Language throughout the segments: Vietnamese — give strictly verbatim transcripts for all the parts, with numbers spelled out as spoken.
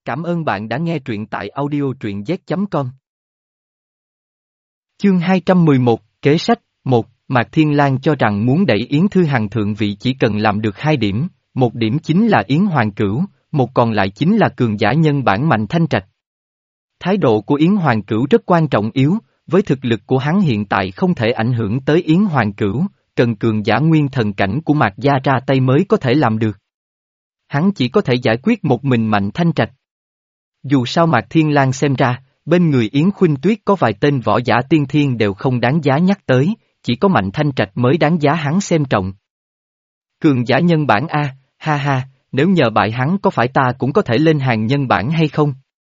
Cảm ơn bạn đã nghe truyện tại audio truyện z chấm com. Chương hai trăm mười một, Kế sách. Một. Mạc Thiên Lang cho rằng muốn đẩy Yến Thư Hằng thượng vị chỉ cần làm được hai điểm, một điểm chính là Yến Hoàng Cửu, một còn lại chính là cường giả nhân bản Mạnh Thanh Trạch. Thái độ của Yến Hoàng Cửu rất quan trọng yếu, với thực lực của hắn hiện tại không thể ảnh hưởng tới Yến Hoàng Cửu, cần cường giả nguyên thần cảnh của Mạc gia ra tay mới có thể làm được. Hắn chỉ có thể giải quyết một mình Mạnh Thanh Trạch. Dù sao Mạc Thiên Lang xem ra, bên người Yến Khuynh Tuyết có vài tên võ giả tiên thiên đều không đáng giá nhắc tới, chỉ có Mạnh Thanh Trạch mới đáng giá hắn xem trọng. Cường giả nhân bản A, ha ha, nếu nhờ bại hắn có phải ta cũng có thể lên hàng nhân bản hay không?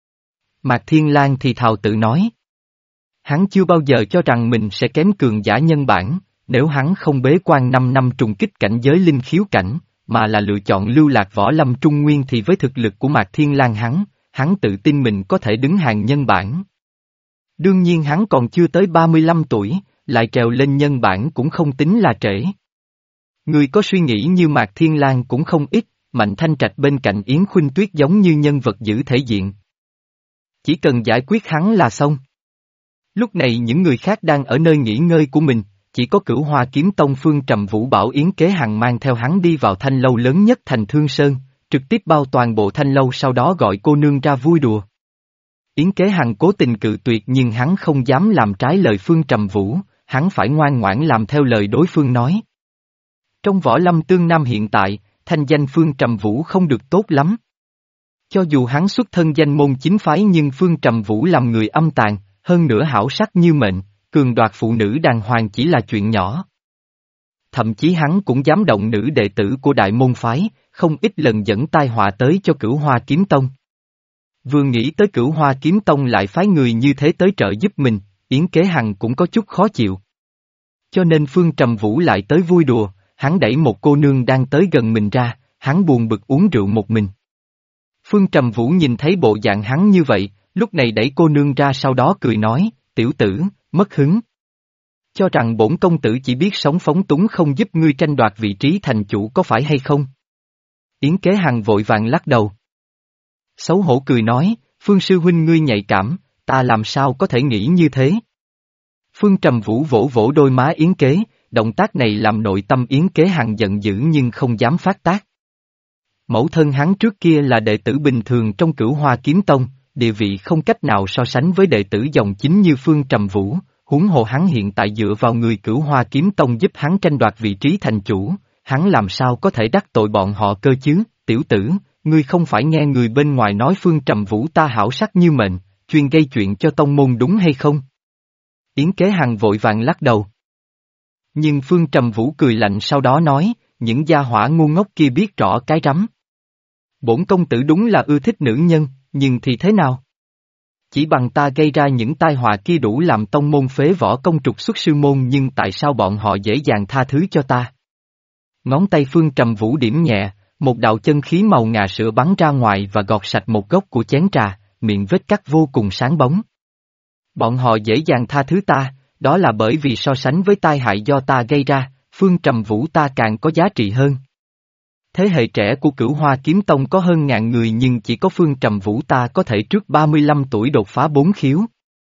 Mạc Thiên Lang thì thào tự nói. Hắn chưa bao giờ cho rằng mình sẽ kém cường giả nhân bản, nếu hắn không bế quan năm năm trùng kích cảnh giới linh khiếu cảnh, mà là lựa chọn lưu lạc võ lâm trung nguyên thì với thực lực của Mạc Thiên Lang hắn, hắn tự tin mình có thể đứng hàng nhân bản. Đương nhiên hắn còn chưa tới ba mươi lăm tuổi, lại trèo lên nhân bản cũng không tính là trễ. Người có suy nghĩ như Mạc Thiên Lang cũng không ít, Mạnh Thanh Trạch bên cạnh Yến Khuynh Tuyết giống như nhân vật giữ thể diện. Chỉ cần giải quyết hắn là xong. Lúc này những người khác đang ở nơi nghỉ ngơi của mình, chỉ có Cửu Hoa Kiếm Tông Phương Trầm Vũ bảo Yến Kế Hằng mang theo hắn đi vào thanh lâu lớn nhất thành Thương Sơn, trực tiếp bao toàn bộ thanh lâu sau đó gọi cô nương ra vui đùa. Yến Kế Hằng cố tình cự tuyệt nhưng hắn không dám làm trái lời Phương Trầm Vũ, hắn phải ngoan ngoãn làm theo lời đối phương nói. Trong võ lâm tương nam hiện tại, thanh danh Phương Trầm Vũ không được tốt lắm. Cho dù hắn xuất thân danh môn chính phái nhưng Phương Trầm Vũ làm người âm tàn, hơn nữa hảo sắc như mệnh, cường đoạt phụ nữ đàng hoàng chỉ là chuyện nhỏ. Thậm chí hắn cũng dám động nữ đệ tử của đại môn phái, không ít lần dẫn tai họa tới cho Cửu Hoa Kiếm Tông. Vừa nghĩ tới Cửu Hoa Kiếm Tông lại phái người như thế tới trợ giúp mình, Yến Kế Hằng cũng có chút khó chịu. Cho nên Phương Trầm Vũ lại tới vui đùa, hắn đẩy một cô nương đang tới gần mình ra, hắn buồn bực uống rượu một mình. Phương Trầm Vũ nhìn thấy bộ dạng hắn như vậy, lúc này đẩy cô nương ra sau đó cười nói, tiểu tử, mất hứng. Cho rằng bổn công tử chỉ biết sống phóng túng không giúp ngươi tranh đoạt vị trí thành chủ có phải hay không? Yến Kế Hằng vội vàng lắc đầu. Xấu hổ cười nói, Phương sư huynh ngươi nhạy cảm, ta làm sao có thể nghĩ như thế? Phương Trầm Vũ vỗ vỗ đôi má Yến Kế, động tác này làm nội tâm Yến Kế Hằng giận dữ nhưng không dám phát tác. Mẫu thân hắn trước kia là đệ tử bình thường trong Cửu Hoa Kiếm Tông, địa vị không cách nào so sánh với đệ tử dòng chính như Phương Trầm Vũ, huống hồ hắn hiện tại dựa vào người Cửu Hoa Kiếm Tông giúp hắn tranh đoạt vị trí thành chủ, hắn làm sao có thể đắc tội bọn họ cơ chứ, tiểu tử, ngươi không phải nghe người bên ngoài nói Phương Trầm Vũ ta hảo sắc như mệnh, chuyên gây chuyện cho tông môn đúng hay không? Yến Kế Hằng vội vàng lắc đầu. Nhưng Phương Trầm Vũ cười lạnh sau đó nói, những gia hỏa ngu ngốc kia biết rõ cái rắm. Bổn công tử đúng là ưa thích nữ nhân, nhưng thì thế nào? Chỉ bằng ta gây ra những tai họa kia đủ làm tông môn phế võ công trục xuất sư môn nhưng tại sao bọn họ dễ dàng tha thứ cho ta? Ngón tay Phương Trầm Vũ điểm nhẹ, một đạo chân khí màu ngà sữa bắn ra ngoài và gọt sạch một góc của chén trà, miệng vết cắt vô cùng sáng bóng. Bọn họ dễ dàng tha thứ ta, đó là bởi vì so sánh với tai hại do ta gây ra, Phương Trầm Vũ ta càng có giá trị hơn. Thế hệ trẻ của Cửu Hoa Kiếm Tông có hơn ngàn người nhưng chỉ có Phương Trầm Vũ ta có thể trước ba mươi lăm tuổi đột phá bốn khiếu.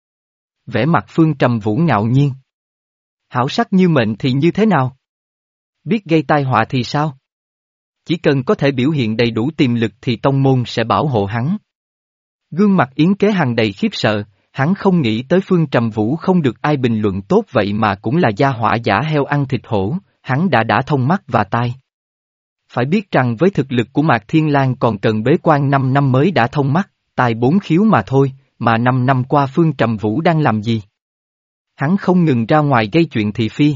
Vẻ mặt Phương Trầm Vũ ngạo nhiên. Hảo sắc như mệnh thì như thế nào? Biết gây tai họa thì sao? Chỉ cần có thể biểu hiện đầy đủ tiềm lực thì tông môn sẽ bảo hộ hắn. Gương mặt Yến Kế Hằng đầy khiếp sợ, hắn không nghĩ tới Phương Trầm Vũ không được ai bình luận tốt vậy mà cũng là gia hỏa giả heo ăn thịt hổ, hắn đã đã thông mắt và tai. Phải biết rằng với thực lực của Mạc Thiên Lang còn cần bế quan năm năm mới đã thông mắt, tai bốn khiếu mà thôi, mà năm năm qua Phương Trầm Vũ đang làm gì? Hắn không ngừng ra ngoài gây chuyện thị phi.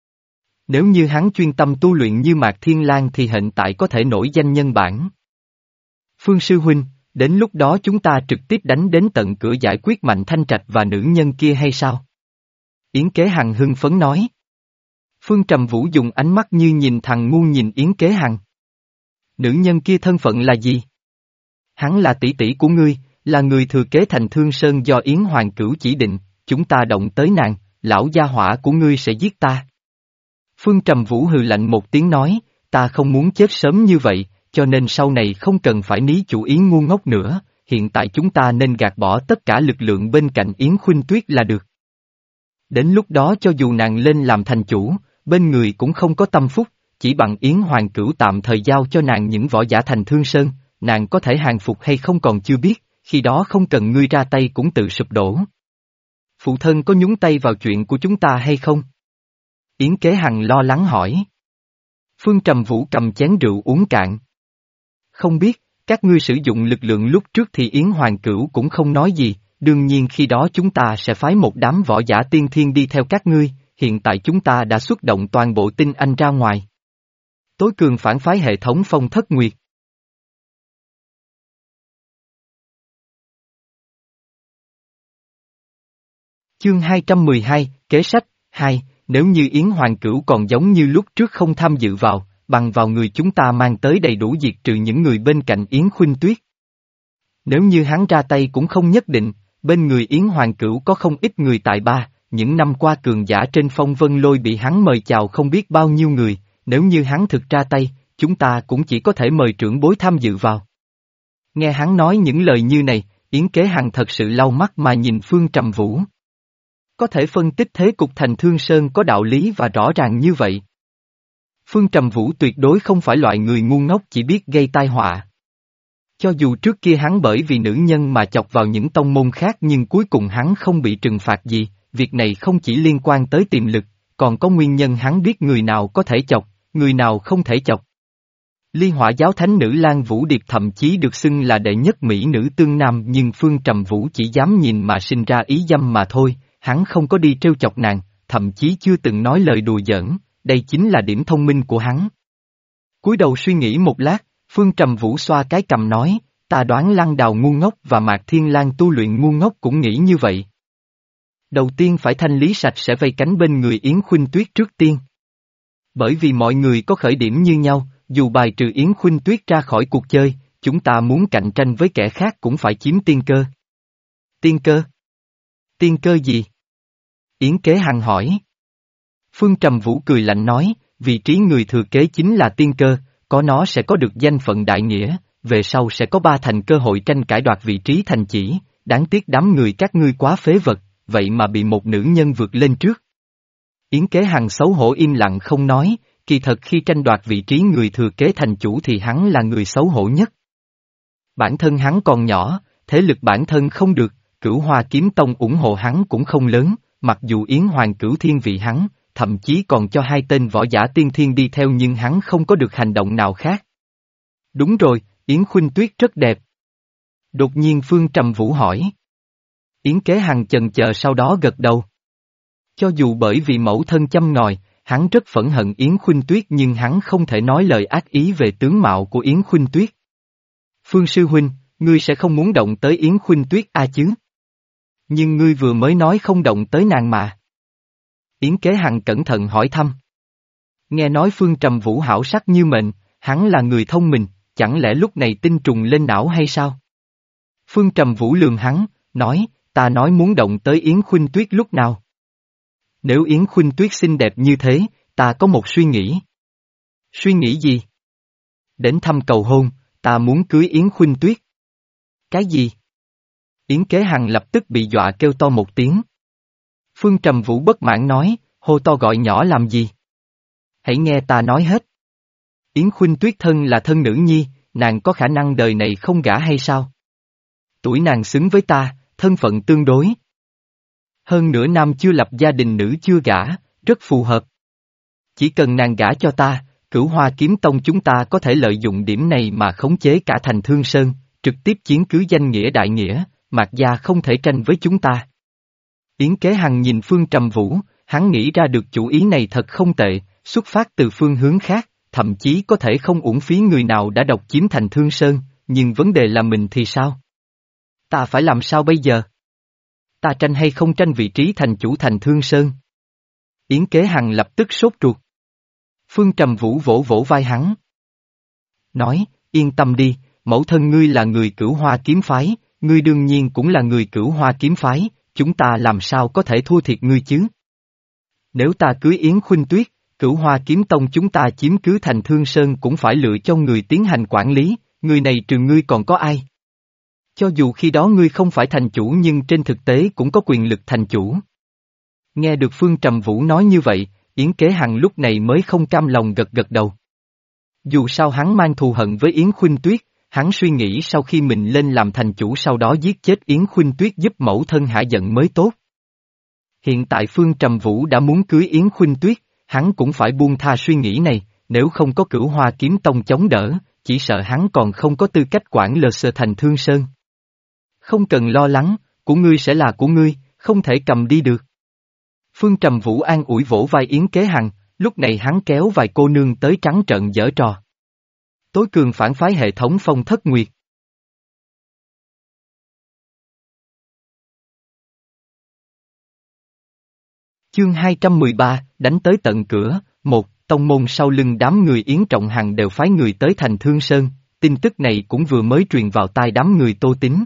Nếu như hắn chuyên tâm tu luyện như Mạc Thiên Lang thì hiện tại có thể nổi danh nhân bản. Phương sư huynh, đến lúc đó chúng ta trực tiếp đánh đến tận cửa giải quyết Mạnh Thanh Trạch và nữ nhân kia hay sao? Yến Kế Hằng hưng phấn nói. Phương Trầm Vũ dùng ánh mắt như nhìn thằng ngu nhìn Yến Kế Hằng. Nữ nhân kia thân phận là gì? Hắn là tỷ tỷ của ngươi, là người thừa kế thành Thương Sơn do Yến Hoàng Cửu chỉ định, chúng ta động tới nàng, lão gia hỏa của ngươi sẽ giết ta. Phương Trầm Vũ hừ lạnh một tiếng nói, ta không muốn chết sớm như vậy, cho nên sau này không cần phải ní chủ ý ngu ngốc nữa, hiện tại chúng ta nên gạt bỏ tất cả lực lượng bên cạnh Yến Khuynh Tuyết là được. Đến lúc đó cho dù nàng lên làm thành chủ, bên người cũng không có tâm phúc, chỉ bằng Yến Hoàng Cửu tạm thời giao cho nàng những võ giả thành Thương Sơn, nàng có thể hàng phục hay không còn chưa biết, khi đó không cần ngươi ra tay cũng tự sụp đổ. Phụ thân có nhúng tay vào chuyện của chúng ta hay không? Yến Kế Hằng lo lắng hỏi. Phương Trầm Vũ cầm chén rượu uống cạn. Không biết, các ngươi sử dụng lực lượng lúc trước thì Yến Hoàng Cửu cũng không nói gì, đương nhiên khi đó chúng ta sẽ phái một đám võ giả tiên thiên đi theo các ngươi, hiện tại chúng ta đã xuất động toàn bộ tinh anh ra ngoài. Tối cường phản phái hệ thống Phong Thất Nguyệt. Chương hai trăm mười hai, Kế sách, hai, nếu như Yến Hoàng Cửu còn giống như lúc trước không tham dự vào, bằng vào người chúng ta mang tới đầy đủ diệt trừ những người bên cạnh Yến Khuynh Tuyết. Nếu như hắn ra tay cũng không nhất định, bên người Yến Hoàng Cửu có không ít người tại ba, những năm qua cường giả trên Phong Vân Lôi bị hắn mời chào không biết bao nhiêu người, nếu như hắn thực ra tay, chúng ta cũng chỉ có thể mời trưởng bối tham dự vào. Nghe hắn nói những lời như này, Yến Kế Hằng thật sự lau mắt mà nhìn Phương Trầm Vũ. Có thể phân tích thế cục thành Thương Sơn có đạo lý và rõ ràng như vậy. Phương Trầm Vũ tuyệt đối không phải loại người ngu ngốc chỉ biết gây tai họa. Cho dù trước kia hắn bởi vì nữ nhân mà chọc vào những tông môn khác nhưng cuối cùng hắn không bị trừng phạt gì, việc này không chỉ liên quan tới tiềm lực, còn có nguyên nhân hắn biết người nào có thể chọc, người nào không thể chọc. Ly Hỏa giáo thánh nữ Lan Vũ Điệp thậm chí được xưng là đệ nhất mỹ nữ tương nam nhưng Phương Trầm Vũ chỉ dám nhìn mà sinh ra ý dâm mà thôi, hắn không có đi trêu chọc nàng, thậm chí chưa từng nói lời đùa giỡn, đây chính là điểm thông minh của hắn. Cúi đầu suy nghĩ một lát, Phương Trầm Vũ xoa cái cầm nói, ta đoán Lăng Đào ngu ngốc và Mạc Thiên Lan tu luyện ngu ngốc cũng nghĩ như vậy. Đầu tiên phải thanh lý sạch sẽ vây cánh bên người Yến Khuynh Tuyết trước tiên. Bởi vì mọi người có khởi điểm như nhau, dù bài trừ Yến Khuynh Tuyết ra khỏi cuộc chơi, chúng ta muốn cạnh tranh với kẻ khác cũng phải chiếm tiên cơ. Tiên cơ? Tiên cơ gì? Yến Kế Hằng hỏi. Phương Trầm Vũ cười lạnh nói, vị trí người thừa kế chính là tiên cơ, có nó sẽ có được danh phận đại nghĩa, về sau sẽ có ba thành cơ hội tranh cãi đoạt vị trí thành chỉ, đáng tiếc đám người các ngươi quá phế vật, vậy mà bị một nữ nhân vượt lên trước. Yến Kế Hằng xấu hổ im lặng không nói, kỳ thật khi tranh đoạt vị trí người thừa kế thành chủ thì hắn là người xấu hổ nhất. Bản thân hắn còn nhỏ, thế lực bản thân không được, Cửu Hoa Kiếm Tông ủng hộ hắn cũng không lớn, mặc dù Yến Hoàng Cửu thiên vị hắn, thậm chí còn cho hai tên võ giả tiên thiên đi theo nhưng hắn không có được hành động nào khác. Đúng rồi, Yến Khuynh Tuyết rất đẹp. Đột nhiên Phương Trầm Vũ hỏi. Yến Kế Hằng chần chờ sau đó gật đầu. Cho dù bởi vì mẫu thân châm ngòi, hắn rất phẫn hận Yến Khuynh Tuyết nhưng hắn không thể nói lời ác ý về tướng mạo của Yến Khuynh Tuyết. Phương Sư Huynh, ngươi sẽ không muốn động tới Yến Khuynh Tuyết a chứ? Nhưng ngươi vừa mới nói không động tới nàng mà. Yến Kế Hằng cẩn thận hỏi thăm. Nghe nói Phương Trầm Vũ hảo sắc như mệnh, hắn là người thông minh, chẳng lẽ lúc này tinh trùng lên não hay sao? Phương Trầm Vũ lườm hắn, nói, ta nói muốn động tới Yến Khuynh Tuyết lúc nào? Nếu Yến Khuynh Tuyết xinh đẹp như thế, ta có một suy nghĩ. Suy nghĩ gì? Đến thăm cầu hôn, ta muốn cưới Yến Khuynh Tuyết. Cái gì? Yến Kế Hằng lập tức bị dọa kêu to một tiếng. Phương Trầm Vũ bất mãn nói, hô to gọi nhỏ làm gì? Hãy nghe ta nói hết. Yến Khuynh Tuyết thân là thân nữ nhi, nàng có khả năng đời này không gả hay sao? Tuổi nàng xứng với ta, thân phận tương đối. Hơn nữa nam chưa lập gia đình nữ chưa gả, rất phù hợp. Chỉ cần nàng gả cho ta, Cửu Hoa Kiếm Tông chúng ta có thể lợi dụng điểm này mà khống chế cả thành Thương Sơn, trực tiếp chiếm cứ danh nghĩa đại nghĩa, Mạc gia không thể tranh với chúng ta. Yến Kế Hằng nhìn Phương Trầm Vũ, hắn nghĩ ra được chủ ý này thật không tệ, xuất phát từ phương hướng khác, thậm chí có thể không uổng phí người nào đã độc chiếm thành Thương Sơn, nhưng vấn đề là mình thì sao? Ta phải làm sao bây giờ? Ta tranh hay không tranh vị trí thành chủ thành Thương Sơn? Yến Kế Hằng lập tức sốt ruột. Phương Trầm Vũ vỗ vỗ vai hắn. Nói, yên tâm đi, mẫu thân ngươi là người Cửu Hoa Kiếm Phái, ngươi đương nhiên cũng là người Cửu Hoa Kiếm Phái, chúng ta làm sao có thể thua thiệt ngươi chứ? Nếu ta cưới Yến Khuynh Tuyết, Cửu Hoa Kiếm Tông chúng ta chiếm cứ thành Thương Sơn cũng phải lựa cho người tiến hành quản lý, người này trừ ngươi còn có ai? Cho dù khi đó ngươi không phải thành chủ nhưng trên thực tế cũng có quyền lực thành chủ. Nghe được Phương Trầm Vũ nói như vậy, Yến Kế Hằng lúc này mới không cam lòng gật gật đầu. Dù sao hắn mang thù hận với Yến Khuynh Tuyết, hắn suy nghĩ sau khi mình lên làm thành chủ sau đó giết chết Yến Khuynh Tuyết giúp mẫu thân hả giận mới tốt. Hiện tại Phương Trầm Vũ đã muốn cưới Yến Khuynh Tuyết, hắn cũng phải buông tha suy nghĩ này, nếu không có Cửu Hoa Kiếm Tông chống đỡ, chỉ sợ hắn còn không có tư cách quản lờ sờ thành Thương Sơn. Không cần lo lắng, của ngươi sẽ là của ngươi, không thể cầm đi được. Phương Trầm Vũ an ủi vỗ vai Yến Kế Hằng, lúc này hắn kéo vài cô nương tới trắng trợn giở trò. Tối cường phản phái hệ thống Phong Thất Nguyệt. Chương hai trăm mười ba, đánh tới tận cửa, một, tông môn sau lưng đám người Yến Trọng Hằng đều phái người tới thành Thương Sơn, tin tức này cũng vừa mới truyền vào tai đám người Tô Tín.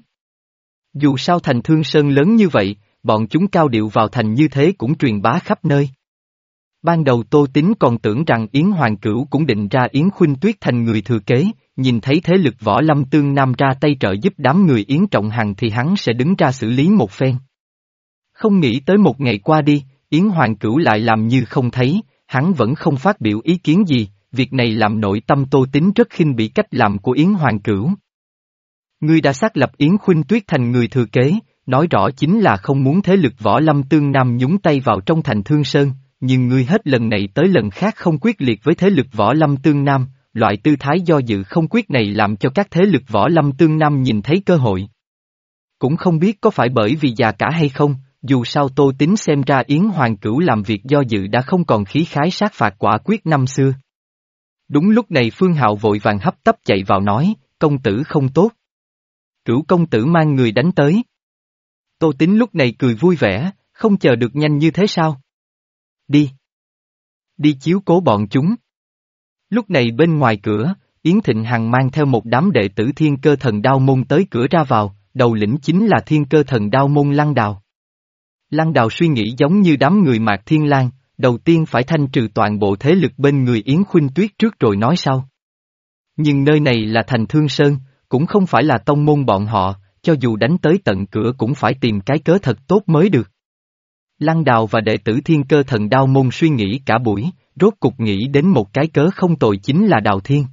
Dù sao thành Thương Sơn lớn như vậy, bọn chúng cao điệu vào thành như thế cũng truyền bá khắp nơi. Ban đầu Tô Tín còn tưởng rằng Yến Hoàng Cửu cũng định ra Yến Khuynh Tuyết thành người thừa kế, nhìn thấy thế lực Võ Lâm Tương Nam ra tay trợ giúp đám người Yến Trọng Hằng thì hắn sẽ đứng ra xử lý một phen. Không nghĩ tới một ngày qua đi, Yến Hoàng Cửu lại làm như không thấy, hắn vẫn không phát biểu ý kiến gì, việc này làm nội tâm Tô Tín rất khinh bỉ cách làm của Yến Hoàng Cửu. Ngươi đã xác lập Yến Khuynh Tuyết thành người thừa kế, nói rõ chính là không muốn thế lực Võ Lâm Tương Nam nhúng tay vào trong thành Thương Sơn, nhưng ngươi hết lần này tới lần khác không quyết liệt với thế lực Võ Lâm Tương Nam, loại tư thái do dự không quyết này làm cho các thế lực Võ Lâm Tương Nam nhìn thấy cơ hội. Cũng không biết có phải bởi vì già cả hay không, dù sao Tô Tín xem ra Yến Hoàng Cửu làm việc do dự đã không còn khí khái sát phạt quả quyết năm xưa. Đúng lúc này Phương Hạo vội vàng hấp tấp chạy vào nói, công tử không tốt. Cửu công tử mang người đánh tới. Tô Tín lúc này cười vui vẻ, không chờ được nhanh như thế sao? Đi. Đi chiếu cố bọn chúng. Lúc này bên ngoài cửa, Yến Thịnh Hằng mang theo một đám đệ tử Thiên Cơ Thần Đao Môn tới cửa ra vào, đầu lĩnh chính là Thiên Cơ Thần Đao Môn Lăng Đào. Lăng Đào suy nghĩ giống như đám người Mạc Thiên Lang, đầu tiên phải thanh trừ toàn bộ thế lực bên người Yến Khuynh Tuyết trước rồi nói sau. Nhưng nơi này là thành Thương Sơn, cũng không phải là tông môn bọn họ, cho dù đánh tới tận cửa cũng phải tìm cái cớ thật tốt mới được. Lăng Đào và đệ tử Thiên Cơ Thần Đao Môn suy nghĩ cả buổi, rốt cục nghĩ đến một cái cớ không tồi chính là Đào Thiên.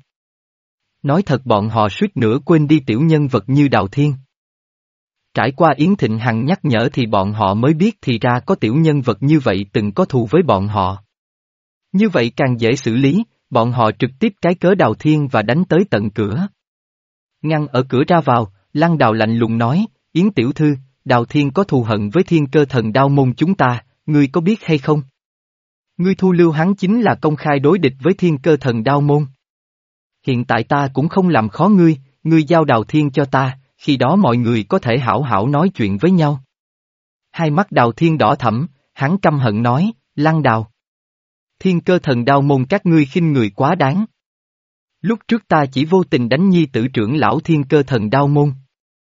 Nói thật bọn họ suýt nữa quên đi tiểu nhân vật như Đào Thiên. Trải qua Yến Thịnh Hằng nhắc nhở thì bọn họ mới biết thì ra có tiểu nhân vật như vậy từng có thù với bọn họ. Như vậy càng dễ xử lý, bọn họ trực tiếp cái cớ Đào Thiên và đánh tới tận cửa. Ngăn ở cửa ra vào, Lăng Đào lạnh lùng nói, Yến tiểu thư, Đào Thiên có thù hận với Thiên Cơ Thần Đao Môn chúng ta, ngươi có biết hay không? Ngươi thu lưu hắn chính là công khai đối địch với Thiên Cơ Thần Đao Môn. Hiện tại ta cũng không làm khó ngươi, ngươi giao Đào Thiên cho ta, khi đó mọi người có thể hảo hảo nói chuyện với nhau. Hai mắt Đào Thiên đỏ thẫm, hắn căm hận nói, Lăng Đào. Thiên Cơ Thần Đao Môn các ngươi khinh người quá đáng. Lúc trước ta chỉ vô tình đánh nhi tử trưởng lão Thiên Cơ Thần Đao Môn.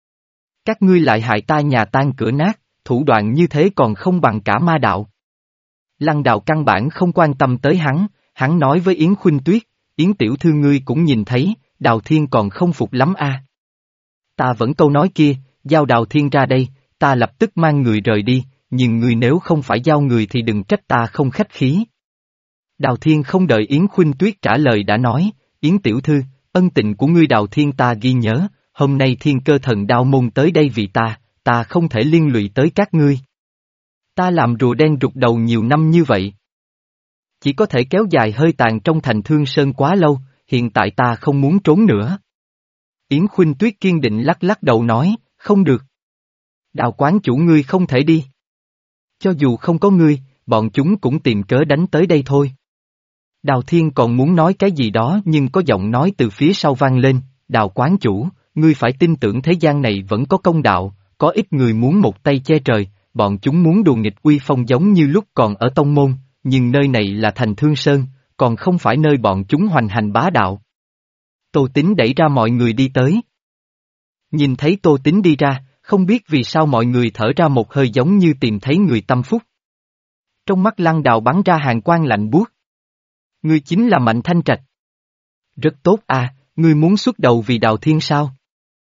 Các ngươi lại hại ta nhà tan cửa nát, thủ đoạn như thế còn không bằng cả ma đạo. Lăng Đào căn bản không quan tâm tới hắn, hắn nói với Yến Khuynh Tuyết, Yến tiểu thư ngươi cũng nhìn thấy, Đào Thiên còn không phục lắm a. À. Ta vẫn câu nói kia, giao Đào Thiên ra đây, ta lập tức mang người rời đi, nhưng ngươi nếu không phải giao người thì đừng trách ta không khách khí. Đào Thiên không đợi Yến Khuynh Tuyết trả lời đã nói, Yến tiểu thư, ân tình của ngươi Đào Thiên ta ghi nhớ, hôm nay Thiên Cơ Thần Đao Môn tới đây vì ta, ta không thể liên lụy tới các ngươi. Ta làm rùa đen rụt đầu nhiều năm như vậy. Chỉ có thể kéo dài hơi tàn trong thành Thương Sơn quá lâu, hiện tại ta không muốn trốn nữa. Yến Khuynh Tuyết kiên định lắc lắc đầu nói, không được. Đào quán chủ ngươi không thể đi. Cho dù không có ngươi, bọn chúng cũng tìm cớ đánh tới đây thôi. Đào Thiên còn muốn nói cái gì đó nhưng có giọng nói từ phía sau vang lên, Đào quán chủ, ngươi phải tin tưởng thế gian này vẫn có công đạo, có ít người muốn một tay che trời, bọn chúng muốn đùa nghịch uy phong giống như lúc còn ở tông môn, nhưng nơi này là thành Thương Sơn, còn không phải nơi bọn chúng hoành hành bá đạo. Tô Tín đẩy ra mọi người đi tới. Nhìn thấy Tô Tín đi ra, không biết vì sao mọi người thở ra một hơi giống như tìm thấy người tâm phúc. Trong mắt Lăng Đào bắn ra hàn quang lạnh buốt. Ngươi chính là Mạnh Thanh Trạch. Rất tốt à, ngươi muốn xuất đầu vì Đào Thiên sao?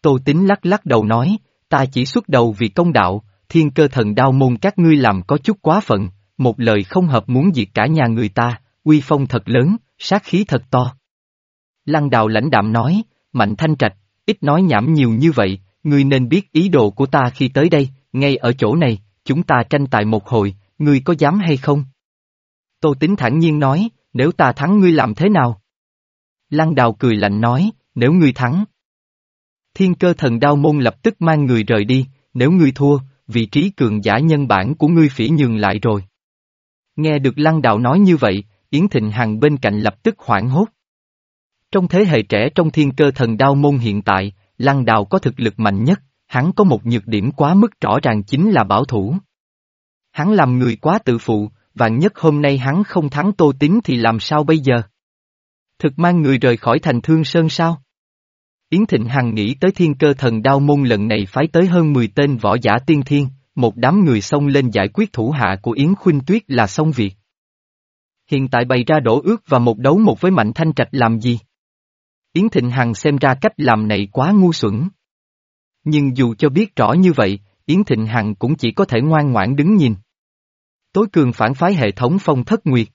Tô Tín lắc lắc đầu nói, ta chỉ xuất đầu vì công đạo, thiên cơ thần đao môn các ngươi làm có chút quá phận, một lời không hợp muốn diệt cả nhà người ta, uy phong thật lớn, sát khí thật to. Lăng Đào lãnh đạm nói, Mạnh Thanh Trạch, ít nói nhảm nhiều như vậy, ngươi nên biết ý đồ của ta khi tới đây, ngay ở chỗ này, chúng ta tranh tài một hồi, ngươi có dám hay không? Tô Tín thản nhiên nói, nếu ta thắng ngươi làm thế nào? Lăng Đào cười lạnh nói, nếu ngươi thắng. Thiên cơ thần đao môn lập tức mang người rời đi, nếu ngươi thua, vị trí cường giả nhân bản của ngươi phỉ nhường lại rồi. Nghe được Lăng Đào nói như vậy, Yến Thịnh Hằng bên cạnh lập tức hoảng hốt. Trong thế hệ trẻ trong thiên cơ thần đao môn hiện tại, Lăng Đào có thực lực mạnh nhất, hắn có một nhược điểm quá mức rõ ràng chính là bảo thủ. Hắn làm người quá tự phụ, vạn nhất hôm nay hắn không thắng Tô Tín thì làm sao bây giờ? Thực mang người rời khỏi thành Thương Sơn sao? Yến Thịnh Hằng nghĩ tới thiên cơ thần đao môn lần này phái tới hơn mười tên võ giả tiên thiên, một đám người xông lên giải quyết thủ hạ của Yến Khuynh Tuyết là xong việc. Hiện tại bày ra đổ ước và một đấu một với Mạnh Thanh Trạch làm gì? Yến Thịnh Hằng xem ra cách làm này quá ngu xuẩn. Nhưng dù cho biết rõ như vậy, Yến Thịnh Hằng cũng chỉ có thể ngoan ngoãn đứng nhìn. Tối cường phản phái hệ thống Phong Thất Nguyệt.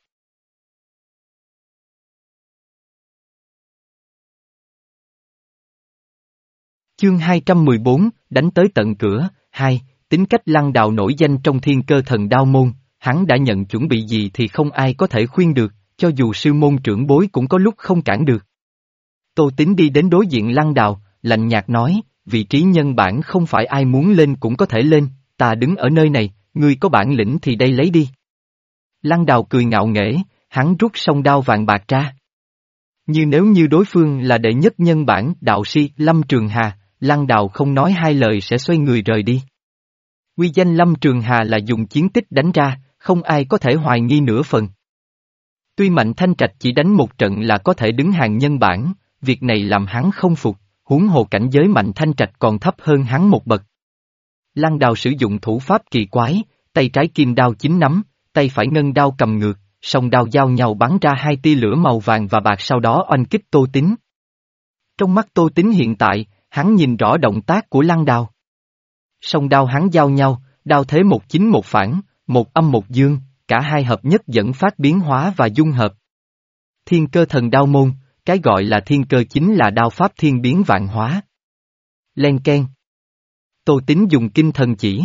Chương hai trăm mười bốn, đánh tới tận cửa, hai, tính cách Lăng Đào nổi danh trong thiên cơ thần đao môn, hắn đã nhận chuẩn bị gì thì không ai có thể khuyên được, cho dù sư môn trưởng bối cũng có lúc không cản được. Tô Tín đi đến đối diện Lăng Đào, lạnh nhạt nói, vị trí nhân bản không phải ai muốn lên cũng có thể lên, ta đứng ở nơi này, ngươi có bản lĩnh thì đây lấy đi. Lăng Đào cười ngạo nghễ, hắn rút song đao vàng bạc ra. Như nếu như đối phương là đệ nhất nhân bản đạo sĩ Lâm Trường Hà, Lăng Đào không nói hai lời sẽ xoay người rời đi. Uy danh Lâm Trường Hà là dùng chiến tích đánh ra, không ai có thể hoài nghi nửa phần. Tuy Mạnh Thanh Trạch chỉ đánh một trận là có thể đứng hàng nhân bản, việc này làm hắn không phục, huống hồ cảnh giới Mạnh Thanh Trạch còn thấp hơn hắn một bậc. Lăng Đào sử dụng thủ pháp kỳ quái, tay trái kim đao chính nắm, tay phải ngân đao cầm ngược, song đao giao nhau bắn ra hai tia lửa màu vàng và bạc sau đó oanh kích Tô Tín. Trong mắt Tô Tín hiện tại, hắn nhìn rõ động tác của Lăng Đào. Song đao hắn giao nhau, đao thế một chính một phản, một âm một dương, cả hai hợp nhất dẫn phát biến hóa và dung hợp. Thiên cơ thần đao môn, cái gọi là thiên cơ chính là đao pháp thiên biến vạn hóa. Len keng. Tô Tín dùng kinh thần chỉ.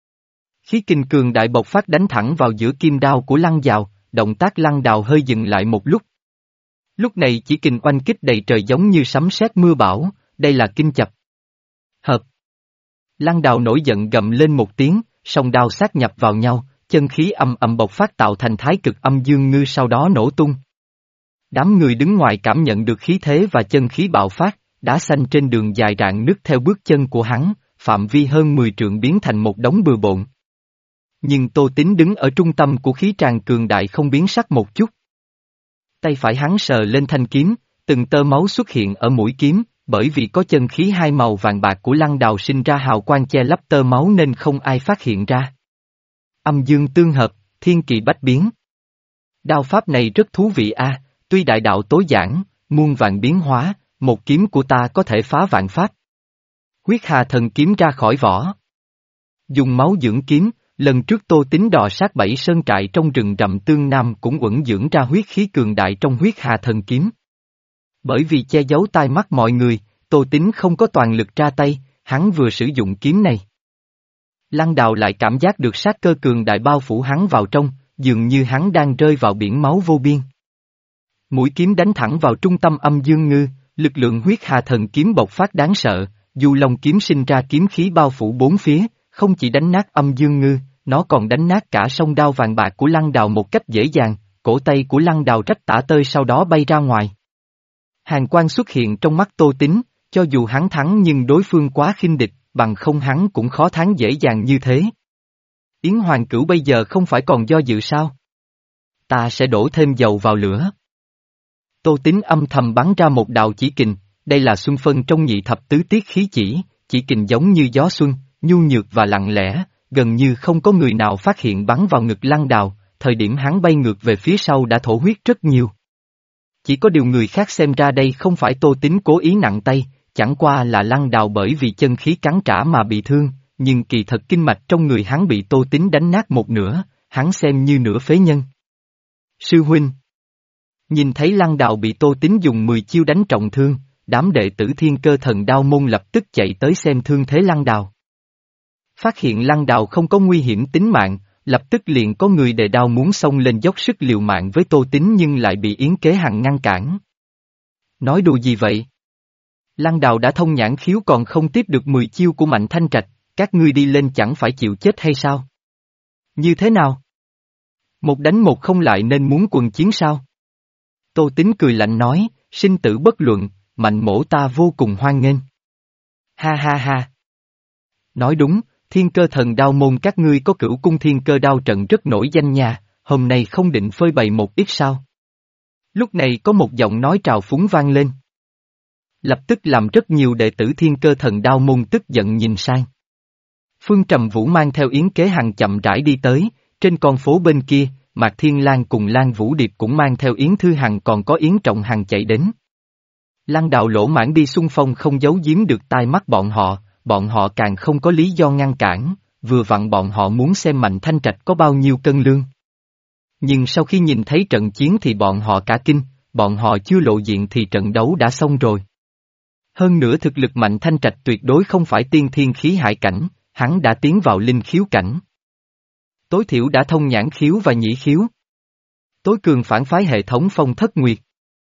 Khí kinh cường đại bộc phát đánh thẳng vào giữa kim đao của Lăng Dào, động tác Lăng Đào hơi dừng lại một lúc. Lúc này chỉ kình oanh kích đầy trời giống như sấm sét mưa bão, đây là kinh chập. Hợp. Lăng Đào nổi giận gầm lên một tiếng, song đao sát nhập vào nhau, chân khí âm ầm bộc phát tạo thành thái cực âm dương ngư sau đó nổ tung. Đám người đứng ngoài cảm nhận được khí thế và chân khí bạo phát, đá xanh trên đường dài rạn nứt theo bước chân của hắn, phạm vi hơn mười trượng biến thành một đống bừa bộn. Nhưng Tô Tín đứng ở trung tâm của khí tràn cường đại không biến sắc một chút. Tay phải hắn sờ lên thanh kiếm, từng tơ máu xuất hiện ở mũi kiếm, bởi vì có chân khí hai màu vàng bạc của Lăng Đào sinh ra hào quang che lấp tơ máu nên không ai phát hiện ra. Âm dương tương hợp, thiên kỳ bách biến. Đao pháp này rất thú vị a, tuy đại đạo tối giản, muôn vạn biến hóa, một kiếm của ta có thể phá vạn pháp. Huyết Hà Thần kiếm ra khỏi vỏ. Dùng máu dưỡng kiếm, lần trước Tô Tín đò sát bảy sơn trại trong rừng rậm Tương Nam cũng uẩn dưỡng ra huyết khí cường đại trong Huyết Hà Thần kiếm. Bởi vì che giấu tai mắt mọi người, Tô Tín không có toàn lực ra tay, hắn vừa sử dụng kiếm này. Lăng Đào lại cảm giác được sát cơ cường đại bao phủ hắn vào trong, dường như hắn đang rơi vào biển máu vô biên. Mũi kiếm đánh thẳng vào trung tâm âm dương ngư, lực lượng Huyết Hà Thần kiếm bộc phát đáng sợ, dù Long kiếm sinh ra kiếm khí bao phủ bốn phía, không chỉ đánh nát âm dương ngư, nó còn đánh nát cả song đao vàng bạc của Lăng Đào một cách dễ dàng, cổ tay của Lăng Đào rách tả tơi sau đó bay ra ngoài. Hàn quang xuất hiện trong mắt Tô Tín, cho dù hắn thắng nhưng đối phương quá khinh địch, bằng không hắn cũng khó thắng dễ dàng như thế. Yến Hoàng Cửu bây giờ không phải còn do dự sao? Ta sẽ đổ thêm dầu vào lửa. Tô Tín âm thầm bắn ra một đạo chỉ kình, đây là xuân phân trong nhị thập tứ tiết khí chỉ, chỉ kình giống như gió xuân, nhu nhược và lặng lẽ, gần như không có người nào phát hiện bắn vào ngực Lăng Đào, thời điểm hắn bay ngược về phía sau đã thổ huyết rất nhiều. Chỉ có điều người khác xem ra đây không phải Tô Tín cố ý nặng tay, chẳng qua là Lăng Đào bởi vì chân khí cắn trả mà bị thương, nhưng kỳ thật kinh mạch trong người hắn bị Tô Tín đánh nát một nửa, hắn xem như nửa phế nhân. Sư huynh. Nhìn thấy Lăng Đào bị Tô Tín dùng mười chiêu đánh trọng thương, đám đệ tử Thiên Cơ Thần Đao môn lập tức chạy tới xem thương thế Lăng Đào. Phát hiện Lăng Đào không có nguy hiểm tính mạng, lập tức liền có người đề đao muốn xông lên dốc sức liều mạng với Tô Tín nhưng lại bị Yến Kế Hằng ngăn cản. Nói đùa gì vậy? Lăng Đào đã thông nhãn khiếu còn không tiếp được mười chiêu của Mạnh Thanh Trạch, các ngươi đi lên chẳng phải chịu chết hay sao? Như thế nào? Một đánh một không lại nên muốn quần chiến sao? Tô Tín cười lạnh nói, sinh tử bất luận, Mạnh mỗ ta vô cùng hoan nghênh. Ha ha ha. Nói đúng, Thiên Cơ Thần Đao môn các ngươi có Cửu Cung Thiên Cơ Đao trận rất nổi danh nha, hôm nay không định phơi bày một ít sao? Lúc này có một giọng nói trào phúng vang lên. Lập tức làm rất nhiều đệ tử Thiên Cơ Thần Đao môn tức giận nhìn sang. Phương Trầm Vũ mang theo Yến Kế Hằng chậm rãi đi tới, trên con phố bên kia, Mạc Thiên Lan cùng Lan Vũ Điệp cũng mang theo Yến Thư Hằng còn có Yến Trọng Hằng chạy đến. Lăng Đạo lỗ mãn đi xung phong không giấu giếm được tai mắt bọn họ, bọn họ càng không có lý do ngăn cản, vừa vặn bọn họ muốn xem Mạnh Thanh Trạch có bao nhiêu cân lương. Nhưng sau khi nhìn thấy trận chiến thì bọn họ cả kinh, bọn họ chưa lộ diện thì trận đấu đã xong rồi. Hơn nữa thực lực Mạnh Thanh Trạch tuyệt đối không phải tiên thiên khí hải cảnh, hắn đã tiến vào linh khiếu cảnh. Tối thiểu đã thông nhãn khiếu và nhĩ khiếu. Tối cường phản phái hệ thống Phong Thất Nguyệt.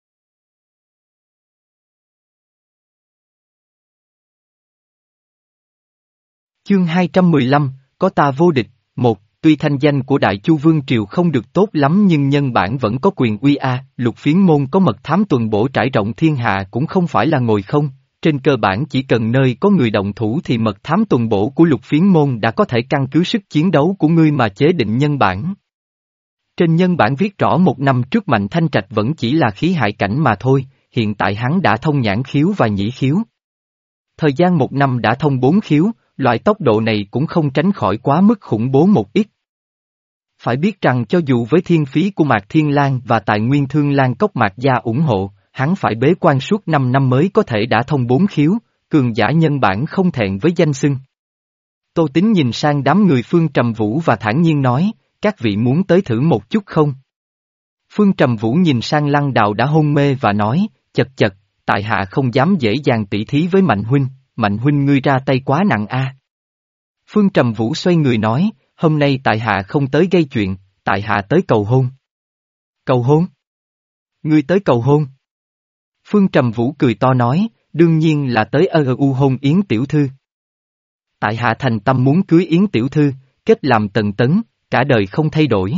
Chương hai trăm mười lăm, có ta vô địch, một, tuy thanh danh của Đại Chu Vương Triều không được tốt lắm nhưng nhân bản vẫn có quyền uy a, Lục Phiến môn có mật thám tuần bổ trải rộng thiên hạ cũng không phải là ngồi không, trên cơ bản chỉ cần nơi có người động thủ thì mật thám tuần bổ của Lục Phiến môn đã có thể căn cứ sức chiến đấu của ngươi mà chế định nhân bản. Trên nhân bản viết rõ một năm trước Mạnh Thanh Trạch vẫn chỉ là khí hải cảnh mà thôi, hiện tại hắn đã thông nhãn khiếu và nhĩ khiếu. Thời gian một năm đã thông bốn khiếu, loại tốc độ này cũng không tránh khỏi quá mức khủng bố một ít. Phải biết rằng cho dù với thiên phí của Mạc Thiên Lan và tài nguyên Thương Lan Cốc Mạc Gia ủng hộ, hắn phải bế quan suốt năm năm mới có thể đã thông bốn khiếu, cường giả nhân bản không thẹn với danh xưng. Tô Tín nhìn sang đám người Phương Trầm Vũ và thản nhiên nói, các vị muốn tới thử một chút không? Phương Trầm Vũ nhìn sang Lăng Đạo đã hôn mê và nói, chật chật, tại hạ không dám dễ dàng tỉ thí với Mạnh huynh, Mạnh huynh ngươi ra tay quá nặng a. Phương Trầm Vũ xoay người nói, hôm nay tại hạ không tới gây chuyện, tại hạ tới cầu hôn. Cầu hôn? Ngươi tới cầu hôn? Phương Trầm Vũ cười to nói, đương nhiên là tới ơ u hôn Yến tiểu thư. Tại hạ thành tâm muốn cưới Yến tiểu thư, kết làm tần tấn, cả đời không thay đổi.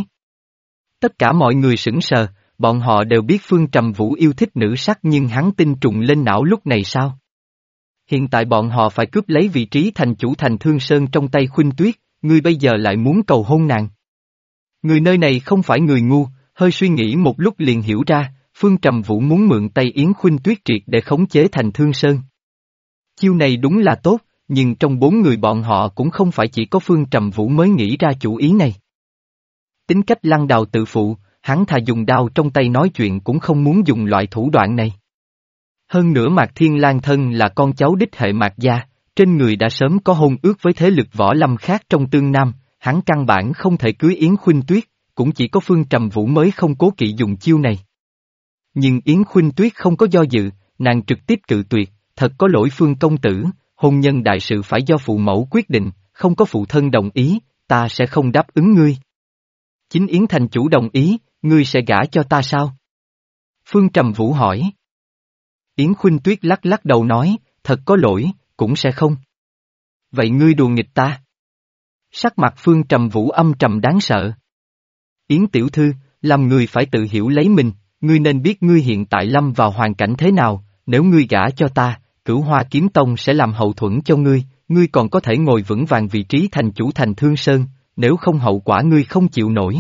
Tất cả mọi người sững sờ, bọn họ đều biết Phương Trầm Vũ yêu thích nữ sắc nhưng hắn tin trùng lên não lúc này sao? Hiện tại bọn họ phải cướp lấy vị trí thành chủ thành Thương Sơn trong tay Khuynh Tuyết, ngươi bây giờ lại muốn cầu hôn nàng. Người nơi này không phải người ngu, hơi suy nghĩ một lúc liền hiểu ra, Phương Trầm Vũ muốn mượn tay Yến Khuynh Tuyết triệt để khống chế thành Thương Sơn. Chiêu này đúng là tốt, nhưng trong bốn người bọn họ cũng không phải chỉ có Phương Trầm Vũ mới nghĩ ra chủ ý này. Tính cách Lăng Đào tự phụ, hắn thà dùng đao trong tay nói chuyện cũng không muốn dùng loại thủ đoạn này. Hơn nữa Mạc Thiên Lan thân là con cháu đích hệ Mạc gia, trên người đã sớm có hôn ước với thế lực võ lâm khác trong tương nam, hắn căn bản không thể cưới Yến Khuynh Tuyết, cũng chỉ có Phương Trầm Vũ mới không cố kỵ dùng chiêu này. Nhưng Yến Khuynh Tuyết không có do dự, nàng trực tiếp cự tuyệt, thật có lỗi Phương công tử, hôn nhân đại sự phải do phụ mẫu quyết định, không có phụ thân đồng ý, ta sẽ không đáp ứng ngươi. Chính Yến thành chủ đồng ý, ngươi sẽ gả cho ta sao? Phương Trầm Vũ hỏi. Yến Khuynh Tuyết lắc lắc đầu nói, thật có lỗi, cũng sẽ không. Vậy ngươi đùa nghịch ta? Sắc mặt Phương Trầm Vũ âm trầm đáng sợ. Yến tiểu thư, làm người phải tự hiểu lấy mình, ngươi nên biết ngươi hiện tại lâm vào hoàn cảnh thế nào, nếu ngươi gả cho ta, Cửu Hoa Kiếm Tông sẽ làm hậu thuẫn cho ngươi, ngươi còn có thể ngồi vững vàng vị trí thành chủ thành Thương Sơn, nếu không hậu quả ngươi không chịu nổi.